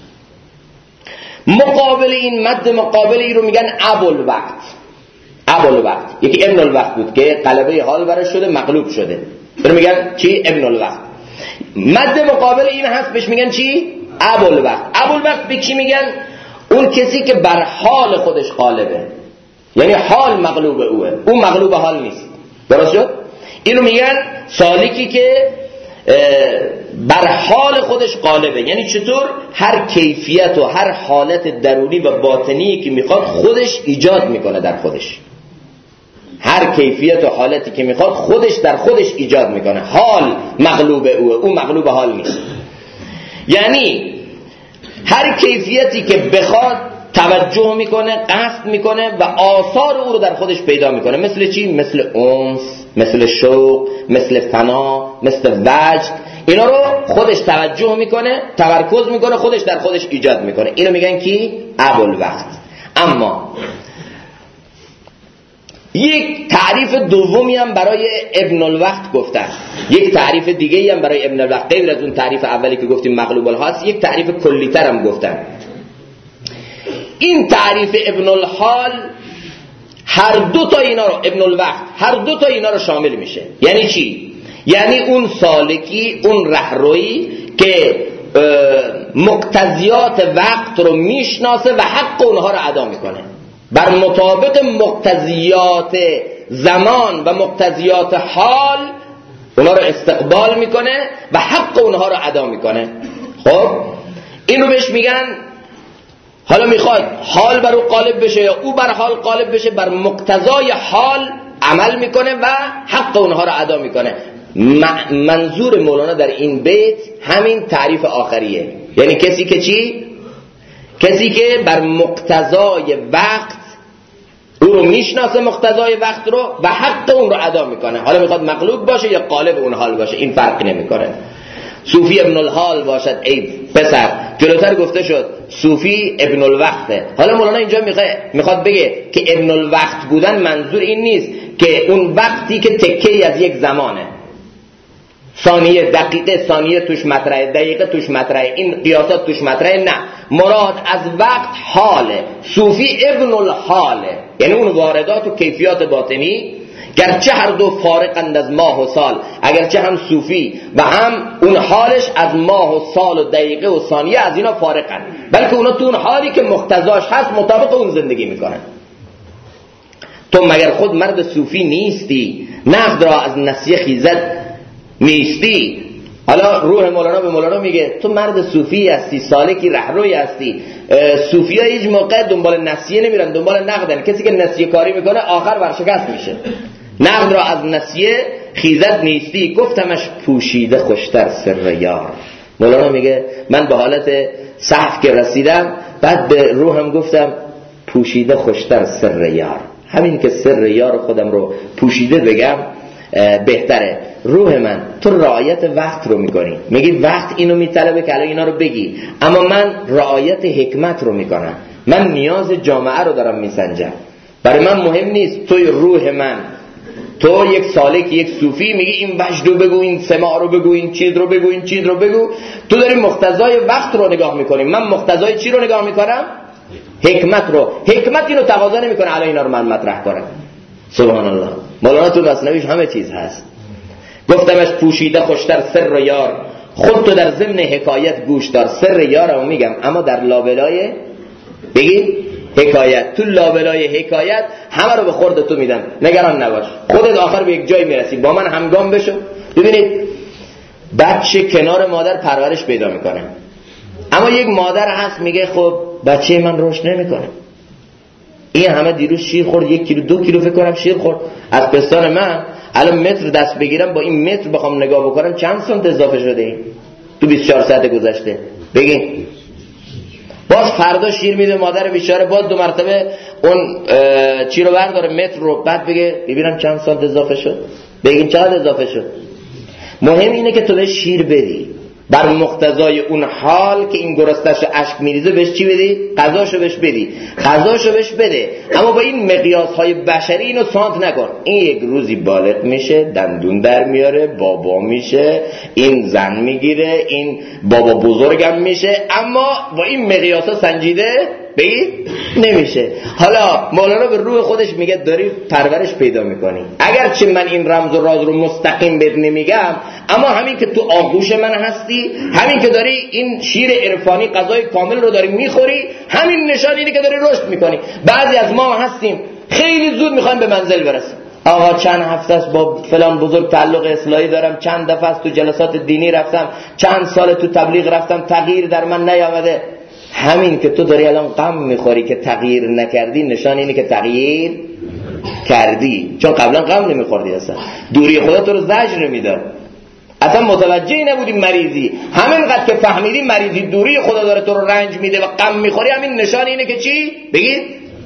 مقابل این مد مقابلی رو میگن ابوالوقت. ابوالوقت یکی ابن الوقت بود که غلبه حال برش شده، مغلوب شده، اینو میگن چی؟ ابن الوقت. مد مقابل این هست بهش میگن چی؟ ابوالوقت. ابوالوقت به کی میگن؟ اون کسی که بر حال خودش غالبه، یعنی حال مغلوب اوه، اون مغلوب حال نیست. درست شد؟ اینو میگن سالکی که بر حال خودش غالبه. یعنی چطور؟ هر کیفیت و هر حالت درونی و باطنی که میخواد خودش ایجاد میکنه در خودش. هر کیفیت و حالتی که میخواد خودش در خودش ایجاد میکنه. حال مغلوب اوه، اون مغلوب حال نیست. یعنی هر کیفیتی که بخواد توجه میکنه، قصد میکنه و آثار او رو در خودش پیدا میکنه. مثل چی؟ مثل انس، مثل شوق، مثل فنا، مثل وجد. اینا رو خودش توجه میکنه، تمرکز میکنه، خودش در خودش ایجاد میکنه. اینو میگن کی؟ ابوالوقت. اما یک تعریف دومی هم برای ابن الوقت گفتن، یک تعریف دیگه هم برای ابن الوقت، غیر از اون تعریف اولی که گفتیم مغلوب الحال، یک تعریف کلی‌تر هم گفتن. این تعریف ابن الحال هر دو تا اینا رو، ابن الوقت هر دو تا اینا رو شامل میشه. یعنی چی؟ یعنی اون سالکی، اون رهروی که مقتضیات وقت رو میشناسه و حق اونها رو ادا میکنه، بر مطابق مقتضیات زمان و مقتضیات حال اونها رو استقبال میکنه و حق اونها رو ادا میکنه. خب اینو بهش میگن، حالا میخواد حال بر او غالب بشه یا او بر حال غالب بشه، بر مقتضای حال عمل میکنه و حق اونها رو ادا میکنه. منظور مولانا در این بیت همین تعریف آخریه. یعنی کسی که چی؟ کسی که بر مقتضای وقت او رو میشناسه، مقتضای وقت رو، و حق اون رو ادا میکنه. حالا میخواد مغلوب باشه یا غالب اون حال باشه، این فرقی نمیکنه. صوفی ابن الحال باشد ای پسر، جلوتر گفته شد صوفی ابن الوقته. حالا مولانا اینجا میخواد بگه که ابن الوقت بودن منظور این نیست که اون وقتی که تکه‌ای از یک زمانه، ثانیه، دقیقه، ثانیه توش مطرحه، دقیقه توش مطرحه، این قیاسات توش مطرحه. نه، مراد از وقت حاله. صوفی ابن الحاله، یعنی اون واردات و کیفیات باطنی، گرچه هر دو فارقند از ماه و سال، اگرچه هم صوفی و هم اون حالش از ماه و سال و دقیقه و ثانیه از اینا فارقند، بلکه اونا تو اون حالی که مقتضاش هست مطابق اون زندگی میکنن. تو مگر خود مرد صوفی نیستی، نقد را از نسیه خیزد نیستی؟ حالا روح مولانا به مولانا میگه تو مرد صوفی هستی، سالکی رهروی هستی. صوفی ها هیچ موقع دنبال نسیه نمیرن، دنبال نقدن. کسی که نسیه کاری میکنه آخر ورشکست میشه. نقد را از نسیه خیزد نیستی، گفتمش پوشیده خوشتر سر یار. مولانا میگه من به حالت صحف که رسیدم، بعد به روحم گفتم پوشیده خوشتر سر یار. همین که سر یار خودم رو پوشیده بگم بهتره. روح من تو رعایت وقت رو میکنی، میگی وقت اینو میطلبه که الان اینا رو بگی، اما من رعایت حکمت رو میکنم. من نیاز جامعه رو دارم میسنجم. برای من مهم نیست توی روح من، تو یک سالک، یک صوفی، میگی این وجد رو بگو، این سماع رو بگو، این چیز رو بگو، این چیز رو بگو. تو داری مقتضای وقت رو نگاه میکنی، من مقتضای چی رو نگاه میکنم؟ حکمت رو. حکمت اینو تقاضا نمیکنه الان اینا رو من مطرح کنم. سبحان الله. مولانا تو مثنویش همه چیز هست. گفتمش پوشیده خوشتر سر یار، خود تو در ضمن حکایت گوش دار. سر یار رو میگم، اما در لابلای بگی حکایت، تو لابلای حکایت همه رو به خورد تو میدم، نگران نباش. خودت آخر به یک جای میرسی، با من همگام بشو. ببینید بچه کنار مادر پرورش پیدا میکنه، اما یک مادر هست میگه خب بچه من رشد نمیکنه، این همه دیروز شیر خورد، 1 کیلو 2 کیلو فکر کنم شیر خورد از پستان من، الان متر دست بگیرم با این متر بخوام نگاه بکنم چند سانت اضافه شده این تو 24 ساعت گذشته؟ بگین. باز فردا شیر میده مادر بیچاره، باز 2 مرتبه اون چی رو برداره متر رو، بعد بگه ببینم چند سانت اضافه شد. بگین چقدر اضافه شد. مهم اینه که تو به شیر بدی بر مقتضای اون حال که این گرستش اشک میریزه، بهش چی بدی؟ غذاشو بهش بدی، غذاشو بهش بده. اما با این مقیاس‌های بشری اینو سانت نکن. این یک روزی بالغ میشه، دندون در میاره، بابا میشه، این زن میگیره، این بابا بزرگم میشه، اما با این مقیاسا سنجیده بگید نمیشه. حالا مولانا به روح خودش میگه داری پرورش پیدا میکنی. اگرچه من این رمز و راز رو مستقیم بهت نمیگم، اما همین که تو آغوش من هستی، همین که داری این شیر عرفانی غذای کامل رو داری میخوری، همین نشان اینه که داری رشد میکنی. بعضی از ما هستیم خیلی زود میخوایم به منزل برسیم. آقا چند هفته است با فلان بزرگ تعلق اصلاحی دارم، چند دفعه است تو جلسات دینی رفتم، چند سال تو تبلیغ رفتم، تغییر در من نیامده. همین که تو داری الان غم میخوری که تغییر نکردی، نشان اینه که تغییر کردی، چون قبلا غم نمیخوردی، اصلا دوری خدا تو رو زجر میداد، اصلا متوجه نبودی مریضی. همینقدر که فهمیدی مریضی، دوری خدا داره تو رو رنج میده و غم میخوری، همین نشان اینه که چی؟ بگید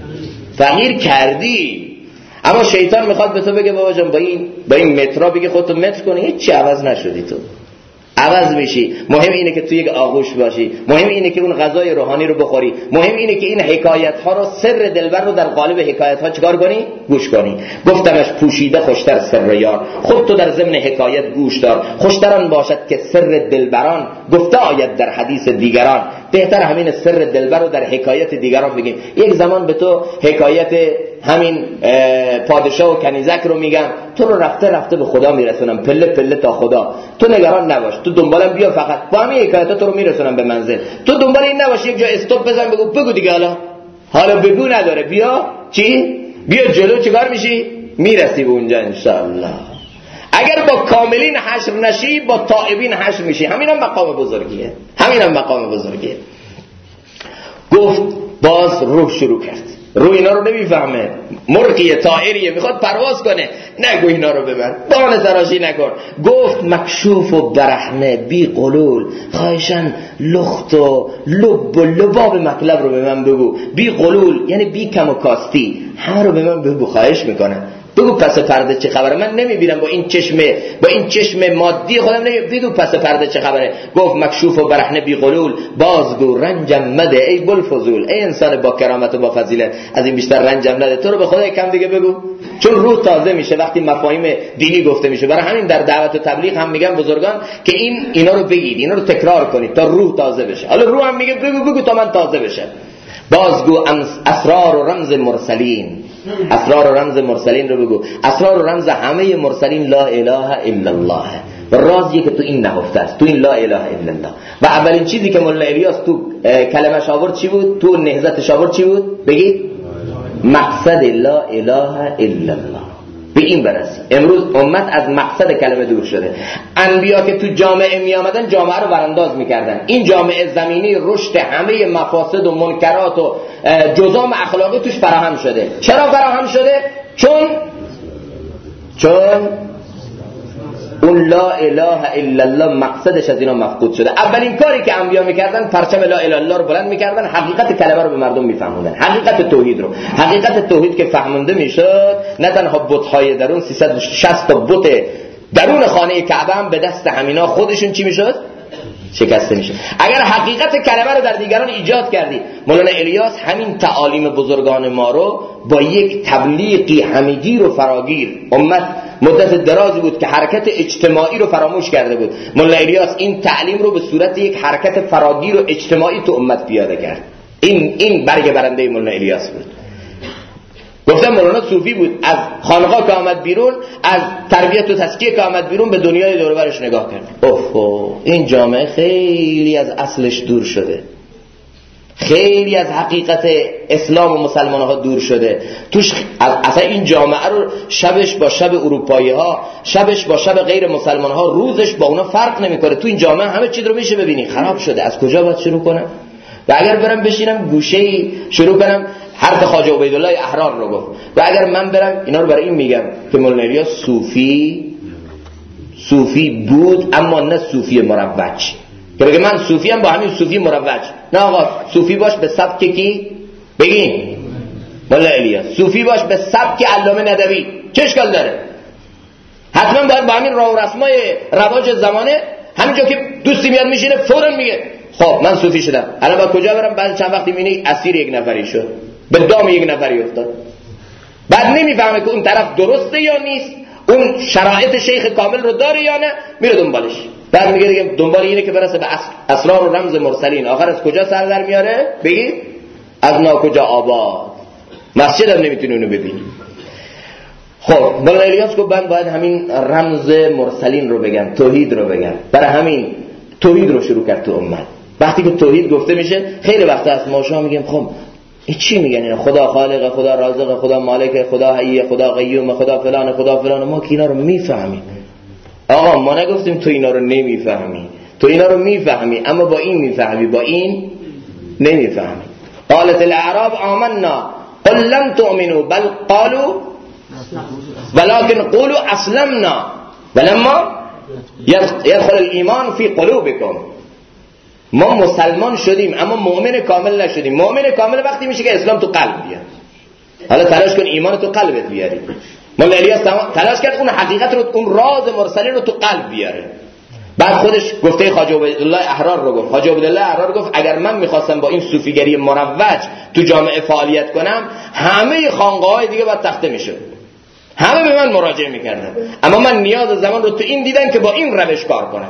تغییر کردی. اما شیطان میخواد به تو بگه بابا جان با این مترا بگه خودتو متر کنی، هیچ عوض نشدی، تو عوض میشی. مهم اینه که تو یک آغوش باشی، مهم اینه که اون غذای روحانی رو بخوری، مهم اینه که این حکایت ها رو، سر دلبر رو در قالب حکایت ها چیکار کنی؟ گوش کنی. گفتمش پوشیده خوشتر سر یار، خود تو در ضمن حکایت گوش دار. خوشتران باشد که سر دلبران گفته آید در حدیث دیگران. بهتر همین سر دلبر رو در حکایت دیگران بگیم. یک زمان به تو حکایت همین پادشاه و کنیزک رو میگم، تو رو رفته رفته به خدا میرسونم، پله پله تا خدا. تو نگران نباش، تو دنبالم بیا، فقط با همین حکایتا تو رو میرسونم به منزل. تو دنبال این نباش یک جا استاپ بزن بگو دیگه حالا بگو نداره، بیا چی؟ بیا جلو، چیکار میشی؟ میرسی به اونجا انشاءالله. اگر با کاملین حشر نشی، با تائبین حشر میشی. همینم مقام بزرگیه، همینم مقام بزرگیه. گفت باز روح شروع کرد. روح اینا رو نمیفهمه، مرغیه، طائریه، میخواد پرواز کنه. نگو اینا رو ببر، بانه تراشی نکن. گفت مکشوف و برهنه بی قلول، خواهشن لخت و لب و لباب مطلب رو به من بگو. بی قلول یعنی بی کم و کاستی، همه رو به من بگو، خواهش میکنم. بگو پس پرده چه خبره، من نمیبینم با این چشم مادی خودم بگو پس پرده چه خبره. گفت مکشوف و برهنه بی قلول، بازگو رنجم مده ای بلفضول. ای انسان با کرامت و با فضیلت، از این بیشتر رنجم نده. تو رو به خدا کم دیگه بگو، چون روح تازه میشه وقتی مفاهیم دینی گفته میشه. برای همین در دعوت و تبلیغ هم میگن بزرگان که اینا رو بگید، اینا رو تکرار کنید تا روح تازه بشه. حالا روح هم میگه بگو تا من تازه بشه. بازگو اسرار و رمز مرسلین، اسرار و رمز مرسلین رو بگو. اسرار و رمز همه مرسلین لا اله الا الله، و رازیه که تو این نهفته است، تو این لا اله الا الله. و اولین چیزی که مولانا الیاس تو کلمش آورد چی بود؟ تو نهضتش آورد چی بود؟ بگید مقصد لا اله الا الله. به این برسی. امروز امت از مقصد کلمه دور شده. انبیا که تو جامعه می آمدن جامعه رو برانداز میکردن. این جامعه زمینی رشد همه مفاسد و منکرات و جزام اخلاقی توش فراهم شده. چرا فراهم شده؟ چون اون لا اله الا الله مقصدش از اینا مفقود شده. اولین کاری که انبیا میکردن پرچم لا اله الا الله رو بلند میکردن، حقیقت کلمه رو به مردم میفهموندن، حقیقت توحید رو. حقیقت توحید که فهمونده میشد، نه تنها بت‌های درون 360 تا بت درون خانه کعبه هم به دست همینا خودشون چی میشد؟ شکسته میشه. اگر حقیقت کلمه رو در دیگران ایجاد کردی، مولانا الیاس همین تعالیم بزرگان ما رو با یک تبلیغی همگیر و فراگیر، امت مدت درازی بود که حرکت اجتماعی رو فراموش کرده بود، مولانا الیاس این تعلیم رو به صورت یک حرکت فراگیر و اجتماعی تو امت پیاده کرد. این برگ برنده مولانا الیاس بود. گفتم مولانا صوفی بود، از خانقاه که آمد بیرون، از تربیت و تزکیه که آمد بیرون، به دنیای دور و برش نگاه کرد. این جامعه خیلی از اصلش دور شده، خیلی از حقیقت اسلام و مسلمان ها دور شده. توش اصلا این جامعه رو شبش با شب اروپایی ها، شبش با شب غیر مسلمان ها، روزش با اونا فرق نمیکنه. تو این جامعه همه چیز رو میشه ببینی خراب شده. از کجا باید شروع کنم؟ و اگر برم بشینم گوشه‌ای شروع کنم حرف خواجه عبیدالله احرار رو گفت، و اگر من برم اینا رو برای این میگم که مولانا الیاس صوفی بود، اما نه صوفی مروج که بگه من صوفی ام با همین صوفی مروج. نه آقا، صوفی باش به سبک کی؟ بگین مولانا الیاس. صوفی باش به سبک علامه ندوی، چه اشکال داره؟ حتما باید با همین راه و رسمای رواج زمانه، همینجا که دوستی میاد میشینه فوراً میگه خب من صوفی شدم. الان با کجا برم؟ بعد چند وقتی میبینی اسیر یک نفری شد، به دام یک نفری افتاد، بعد نمیفهمه که اون طرف درسته یا نیست، اون شرایط شیخ کامل رو داره یا نه، میره دنبالش. بعد میگه دیگه دنبال اینه که برسه به اسرار و رمز مرسلین. آخر از کجا سر در میاره؟ بگید از ناکجا آباد. مسجد هم نمیتونی اونو ببینی. خب مولانا الیاس گفت من باید همین رمز مرسلین رو بگم، توحید رو بگم. برای همین توحید رو شروع کرد تو امت. وقتی که توحید گفته میشه، خیلی وقت از ما شما میگیم خب این چی میگن اینا؟ خدا خالق، خدا رازق، خدا مالک، خدا حی، خدا قیوم، خدا فلان، خدا فلان. ما که اینا رو میفهمیم. آقا ما نگفتیم تو اینا رو نمیفهمی، تو اینا رو میفهمی، اما با این میفهمی، با این نمیفهمی. قالت الاعراب آمنا قل لم تؤمنوا بل قالوا ولكن قولوا اسلمنا ولما يدخل الایمان فی قلوبکم. ما مسلمان شدیم اما مؤمن کامل نشدیم. مؤمن کامل وقتی میشه که اسلام تو قلب بیاد. حالا تلاش کن ایمان تو قلبت بیاری. مولانا الیاس تلاش کرد اون حقیقت رو، اون راز مرسلین رو تو قلب بیاره. بعد خودش گفته خواجه عبیدالله احرار رو گفت. خواجه عبیدالله احرار گفت اگر من میخواستم با این صوفیگری مروج تو جامعه فعالیت کنم، همه خانقاه‌های دیگه باید تخته میشد، همه به من مراجعه میکردن، اما من نیاز زمان رو تو این دیدم که با این روش کار کنم.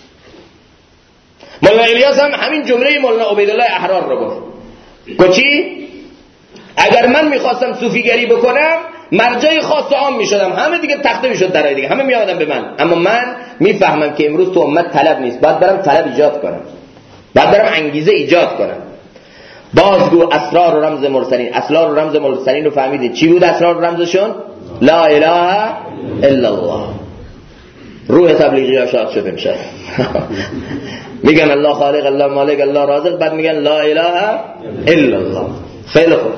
مولانا الیاس هم همین جمله مولانا عبیدالله احرار رو گفت چی؟ اگر من میخواستم صوفیگری بکنم مرجع خاص عام میشدم، همه دیگه تخته میشد درای دیگه، همه میآمدن به من. اما من میفهمم که امروز تو امت طلب نیست، باید برم طلب ایجاد کنم، باید برم انگیزه ایجاد کنم. بازگو اسرار و رمز مرسلین. اسرار و رمز مرسلین رو فهمیدید چی بود؟ اسرار و رمزشون لا اله الا الله. روح تبلیغی ها شاد شد امشب. میگن الله خالق، الله مالک، الله رازق، بعد میگن لا اله الا الله. خیلی خوب.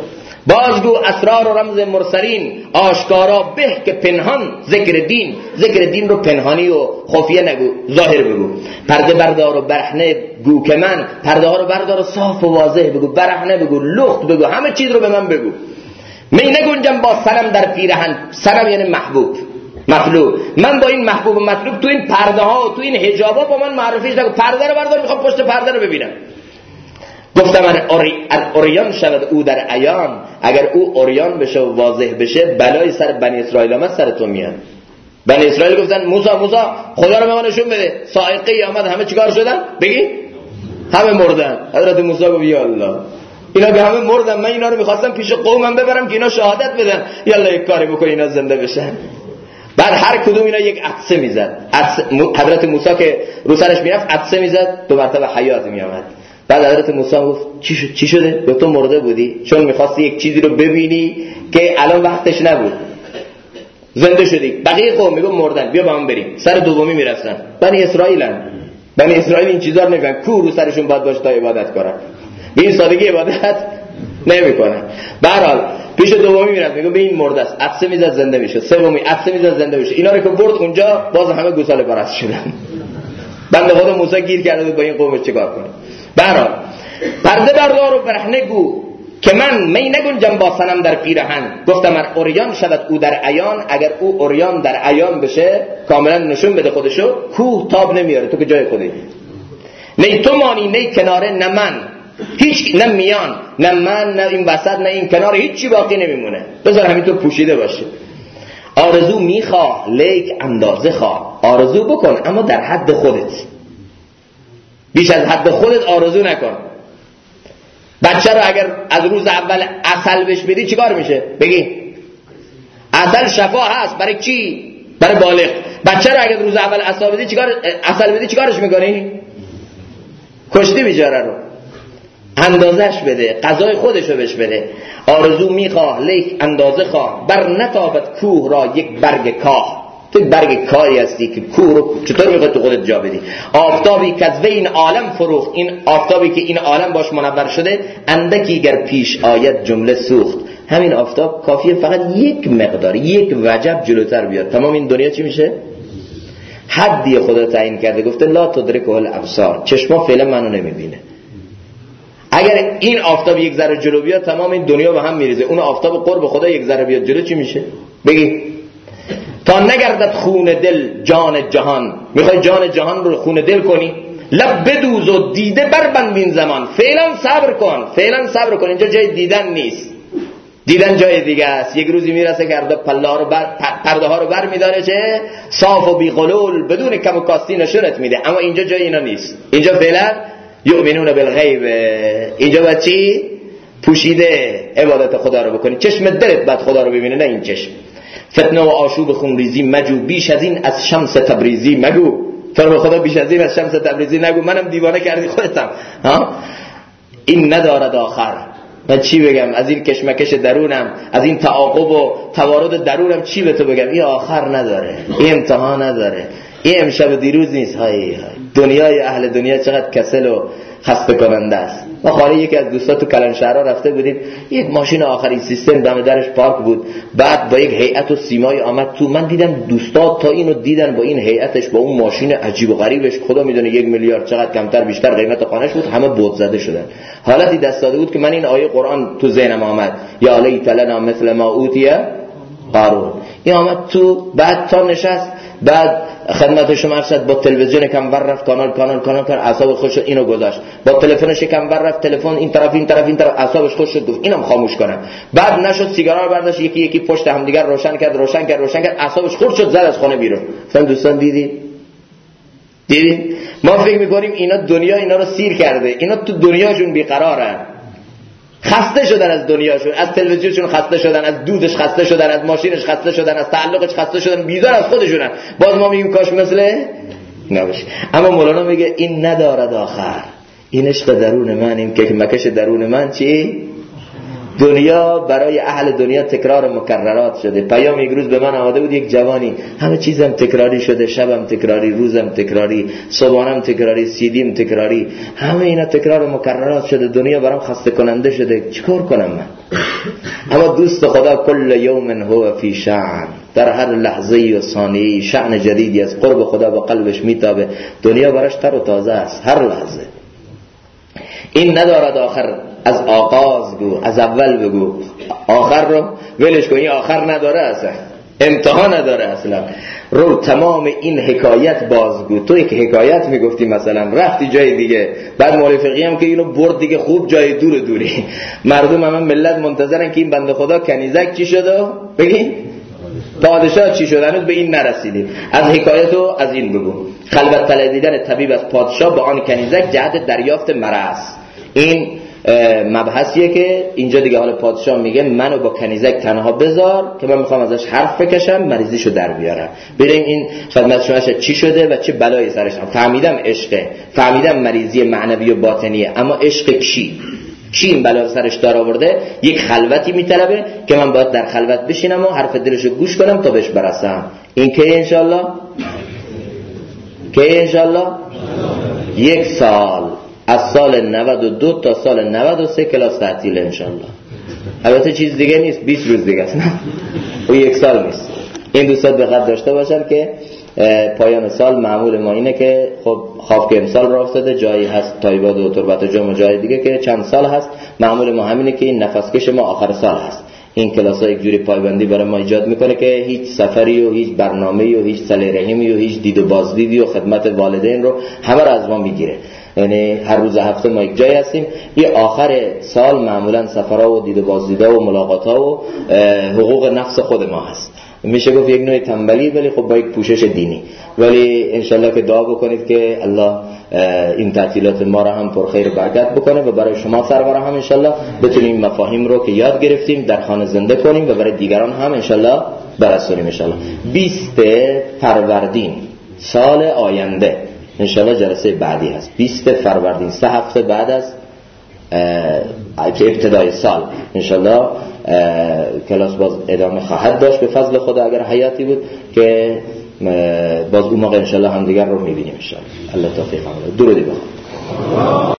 بازگو اسرار و رمز مرسلین، آشکارا به که پنهان ذکر دین رو پنهانی و خفیه نگو، ظاهر بگو. پرده بردار و برهنه گو که من، پرده ها رو بردار و صاف و واضح بگو، برهنه بگو، لخت بگو، همه چیز رو به من بگو. می نگنجم با صنم در پیرهن، صنم یعنی محبوب مطلوب، من با این محبوب و مطلوب تو این پرده ها و تو این حجابا با من معرفیش نگو، پرده رو بردار، میخوام پشت پرده رو ببینم. گفتم اوریان شود او در عیان، اگر او اوریان بشه و واضح بشه بلای سر بنی اسرائیل آمد سر تو میاد. بنی اسرائیل گفتن موسی خدا رو به ما نشون بده، صاعقه آمد، همه چیکار شدن؟ بگی همه مردن. حضرت موسی گفت یا الله اینا که همه مردن، من اینا رو میخواستم پیش قومم ببرم که اینا شهادت بدن، یالا یک کاری بکن اینا زنده بشن. بعد هر کدوم اینا یک عطسه میزد. حضرت موسی که رو سرش میرفت عطسه میزد، 2 مرتبه حیات میامد. بعد حضرت موسی گفت چی شده؟ گفت تو مرده بودی چون میخواستی یک چیزی رو ببینی که الان وقتش نبود، زنده شدی. بقیه قوم میگم مردن، بیا با هم بریم. سر دومی میرفتن. بنی اسرائیل این چیزا رو نمیفهمن، کو رو سرشون باید باشه تا عبادت کنن، به این سادگی عبادت نمیکنن. به هر حال پیش دومی میرفت، میگم به این مرده است، عطسه میزد زنده میشه. سومی عطسه میزد زنده میشه. اینا رو که برد اونجا باز همه گوساله پرست شدن. بنده خدا موسی گیر کرده بود با این قوم چیکار کنه. به هر حال پرده بردار و برهنه گو که من می نگنجم با صنم در پیرهن. گفتم اوریان شود او در عیان، اگر او اوریان در عیان بشه کاملا نشون بده خودشو، کوه تاب نمیاره، تو که جای خودی. نه تو مانی نه کناره، نه من هیچ، نه میان، نه من، نه این وسط، نه این کنار، هیچی باقی نمیمونه. بذار همینطور پوشیده باشه. آرزو میخواه لیک اندازه خواه. آرزو بکن اما در حد خودت، بیش از حد خودت آرزو نکن. بچه رو اگر از روز اول عسل بهش بدی چیکار میشه؟ بگی عسل شفا هست برای کی؟ برای بالغ. بچه رو اگر روز اول عسل بدی چیکارش میکنی؟ کشتی بیچاره رو. اندازش بده، غذای خودشو بهش بده. آرزو میخواه لیک اندازه خواه، بر نتابت کوه را یک برگ کاه. تو برگ کاهی هستی که کوه رو چطور میخواد تو خودت جا بدی؟ آفتابی که از این عالم فروخت، این آفتابی که این عالم باش منور شده، اندکی گر پیش آید جمله سوخت. همین آفتاب کافیه فقط یک مقدار، یک وجب جلوتر بیاد، تمام این دنیا چی میشه؟ حدی خدا تعیین کرده، گفته لا تدرکه الابصار، چشما فعلا منو نمیبینه. اگر این آفتاب یک ذره جلو بیاد تمام این دنیا به هم میریزه. اون آفتاب قرب خدا یک ذره بیاد جلو چی میشه؟ بگی تا نگردد خون دل جان جهان. میخوای جان جهان رو خون دل کنی؟ لب بدوز و دیده بربند این زمان. فعلا صبر کن. اینجا جای دیدن نیست، دیدن جای دیگه است. یک روزی میرسه که پرده ها رو بر میداره، چه صاف و بیغلول بدون کم و کاستی نشونت میده. اما اینجا جای اینا نیست. اینجا فعلا یؤمنون بالغیب. اینجا باید چی؟ پوشیده عبادت خدا رو بکنی. چشم دلت باید خدا رو ببینه، نه این چشم. فتنه و آشوب خونریزی مجو، بیش از این از شمس تبریزی مگو. تو به خدا بیش از این از شمس تبریزی نگو، منم دیوانه کردی خودتم. این ندارد آخر. من چی بگم از این کشمکش درونم، از این تعاقب و توارد درونم چی به تو بگم؟ این آخر نداره، این امتحان نداره، این امشب و دیروز نیست. های دنیای اهل دنیا چقدر کسل و خسته کننده است. ما خاله یکی از دوستا تو کلانشهرها رفته بودیم، یک ماشین آخرین سیستم دم درش پارک بود، بعد با یک هیئت و سیمای آمد تو. من دیدم دوستا تا اینو دیدن با این هیئتش، با اون ماشین عجیب و غریبش، خدا میدونه 1 میلیارد چقدر کمتر بیشتر قیمت خانه‌اش بود، همه بت زده شدن. حالتی دست داده بود که من این آیه قرآن تو ذهنم آمد، یا لیت لنا مثل ما اوتی قارون. این آمد تو، بعد تا نشست، بعد خدمت شما ارشد با تلویزیون کم ور رفت، کانال اعصاب خوش شد، اینو گذاشت. با تلفنش کم ور رفت، تلفن این طرف اعصابش خوش شد، گفت اینم خاموش کنم. بعد نشد، سیگارا رو برداشت، یکی پشت هم دیگر روشن کرد، اعصابش خورد شد، زد از خانه بیرون. مثلا دوستان دیدی ما فکر می‌کنیم اینا دنیا اینا رو سیر کرده، اینا تو دنیاشون بیقرارن، خسته شدن از دنیاشون، از تلویزیونشون خسته شدن، از دودش خسته شدن، از ماشینش خسته شدن، از تعلقش خسته شدن، بیزار از خودشونن. باز ما میگیم کاش مثل نباشه. اما مولانا میگه این ندارد آخر، این عشق درون من، این که مکش درون من چی؟ دنیا برای اهل دنیا تکرار مکررات شده. پیام یک روز به من آمده بود یک جوانی، همه چیزم تکراری شده، شبم تکراری، روزم تکراری، صبحانم تکراری، سیدیم تکراری، همه اینا تکرار مکررات شده، دنیا برام خسته کننده شده، چیکار کنم من؟ اما دوست خدا کل یوم هو فی شأن، در هر لحظه و ثانیه شأن جدیدی از قرب خدا با قلبش میتابه. دنیا براش تر و تازه است هر لحظه. این ندارد آخر، از آغاز گو، از اول بگو، آخر رو ولش کن، این آخر نداره اصلا، انتها نداره اصلا. رو تمام این حکایت بازگو. تو یک حکایت میگفتی مثلا رفتی جای دیگه، بعد مولوی فقیه هم که اینو برد دیگه خوب جای دوری، مردم هم ملت منتظرن که این بنده خدا کنیزک چی شده، بگی پادشاه چی شد، هنوز به این نرسیدیم. از حکایتو از این بگو. خلوت طلبیدن طبیب از پادشاه با آن کنیزک جهت دریافت مرض. این مبحثیه که اینجا دیگه حالا پادشاه میگه منو با کنیزک تنها بذار که من میخوام ازش حرف بکشم، مریضیشو در بیارم. بریم این خدمت شما چی شده و چه بلایی سرش. فهمیدم عشقه، فهمیدم مریضی معنوی و باطنیه، اما عشق کی این بلا سرش دار آورده؟ یک خلوتی میطلبه که من باید در خلوت بشینم و حرف دلشو گوش کنم تا بهش برسم. این که انشالله یک سال، از سال 92 تا سال 93 کلاس تعطیل انشالله. البته چیز دیگه نیست، 20 روز دیگه است، نه و یک سال نیست. این دوستان دقت داشته باشن که پایان سال معمول ما اینه که خب خواب که امسال راه افتاده، جایی هست تایباد و تربت و جمع جای دیگه که چند سال هست، معمول ما همینه که این نفسکش ما آخر سال هست. این کلاس ها یک جوری پایبندی برای ما ایجاد میکنه که هیچ سفری و هیچ برنامه‌ای و هیچ صله رحمی و هیچ دید و بازدیدی و خدمت والدین رو همه رو از ما میگیره. یعنی هر روز هفته ما یک جایی هستیم. این آخر سال معمولا سفرها و دید و بازدیدها و ملاقاتها و حقوق نفس خود ما هست. میشه گفت یک نوع تنبلی، ولی خب با یک پوشش دینی. ولی انشالله که دعا بکنید که الله این تعطیلات ما را هم پر خیر و برکت بکنه و برای شما سرور هم انشالله بتونیم مفاهیم رو که یاد گرفتیم در خانه زنده کنیم و برای دیگران هم انشالله برسونیم. انشالله 20 فروردین سال آینده انشالله جلسه بعدی هست. 20 فروردین 3 هفته بعد از ابتدای سال انشالله کلاس باز ادامه خواهد داشت به فضل خدا، اگر حیاتی بود که باز اون موقع انشالله هم دیگر رو میبینیم انشالله. الله توفیق. درودی بخوام.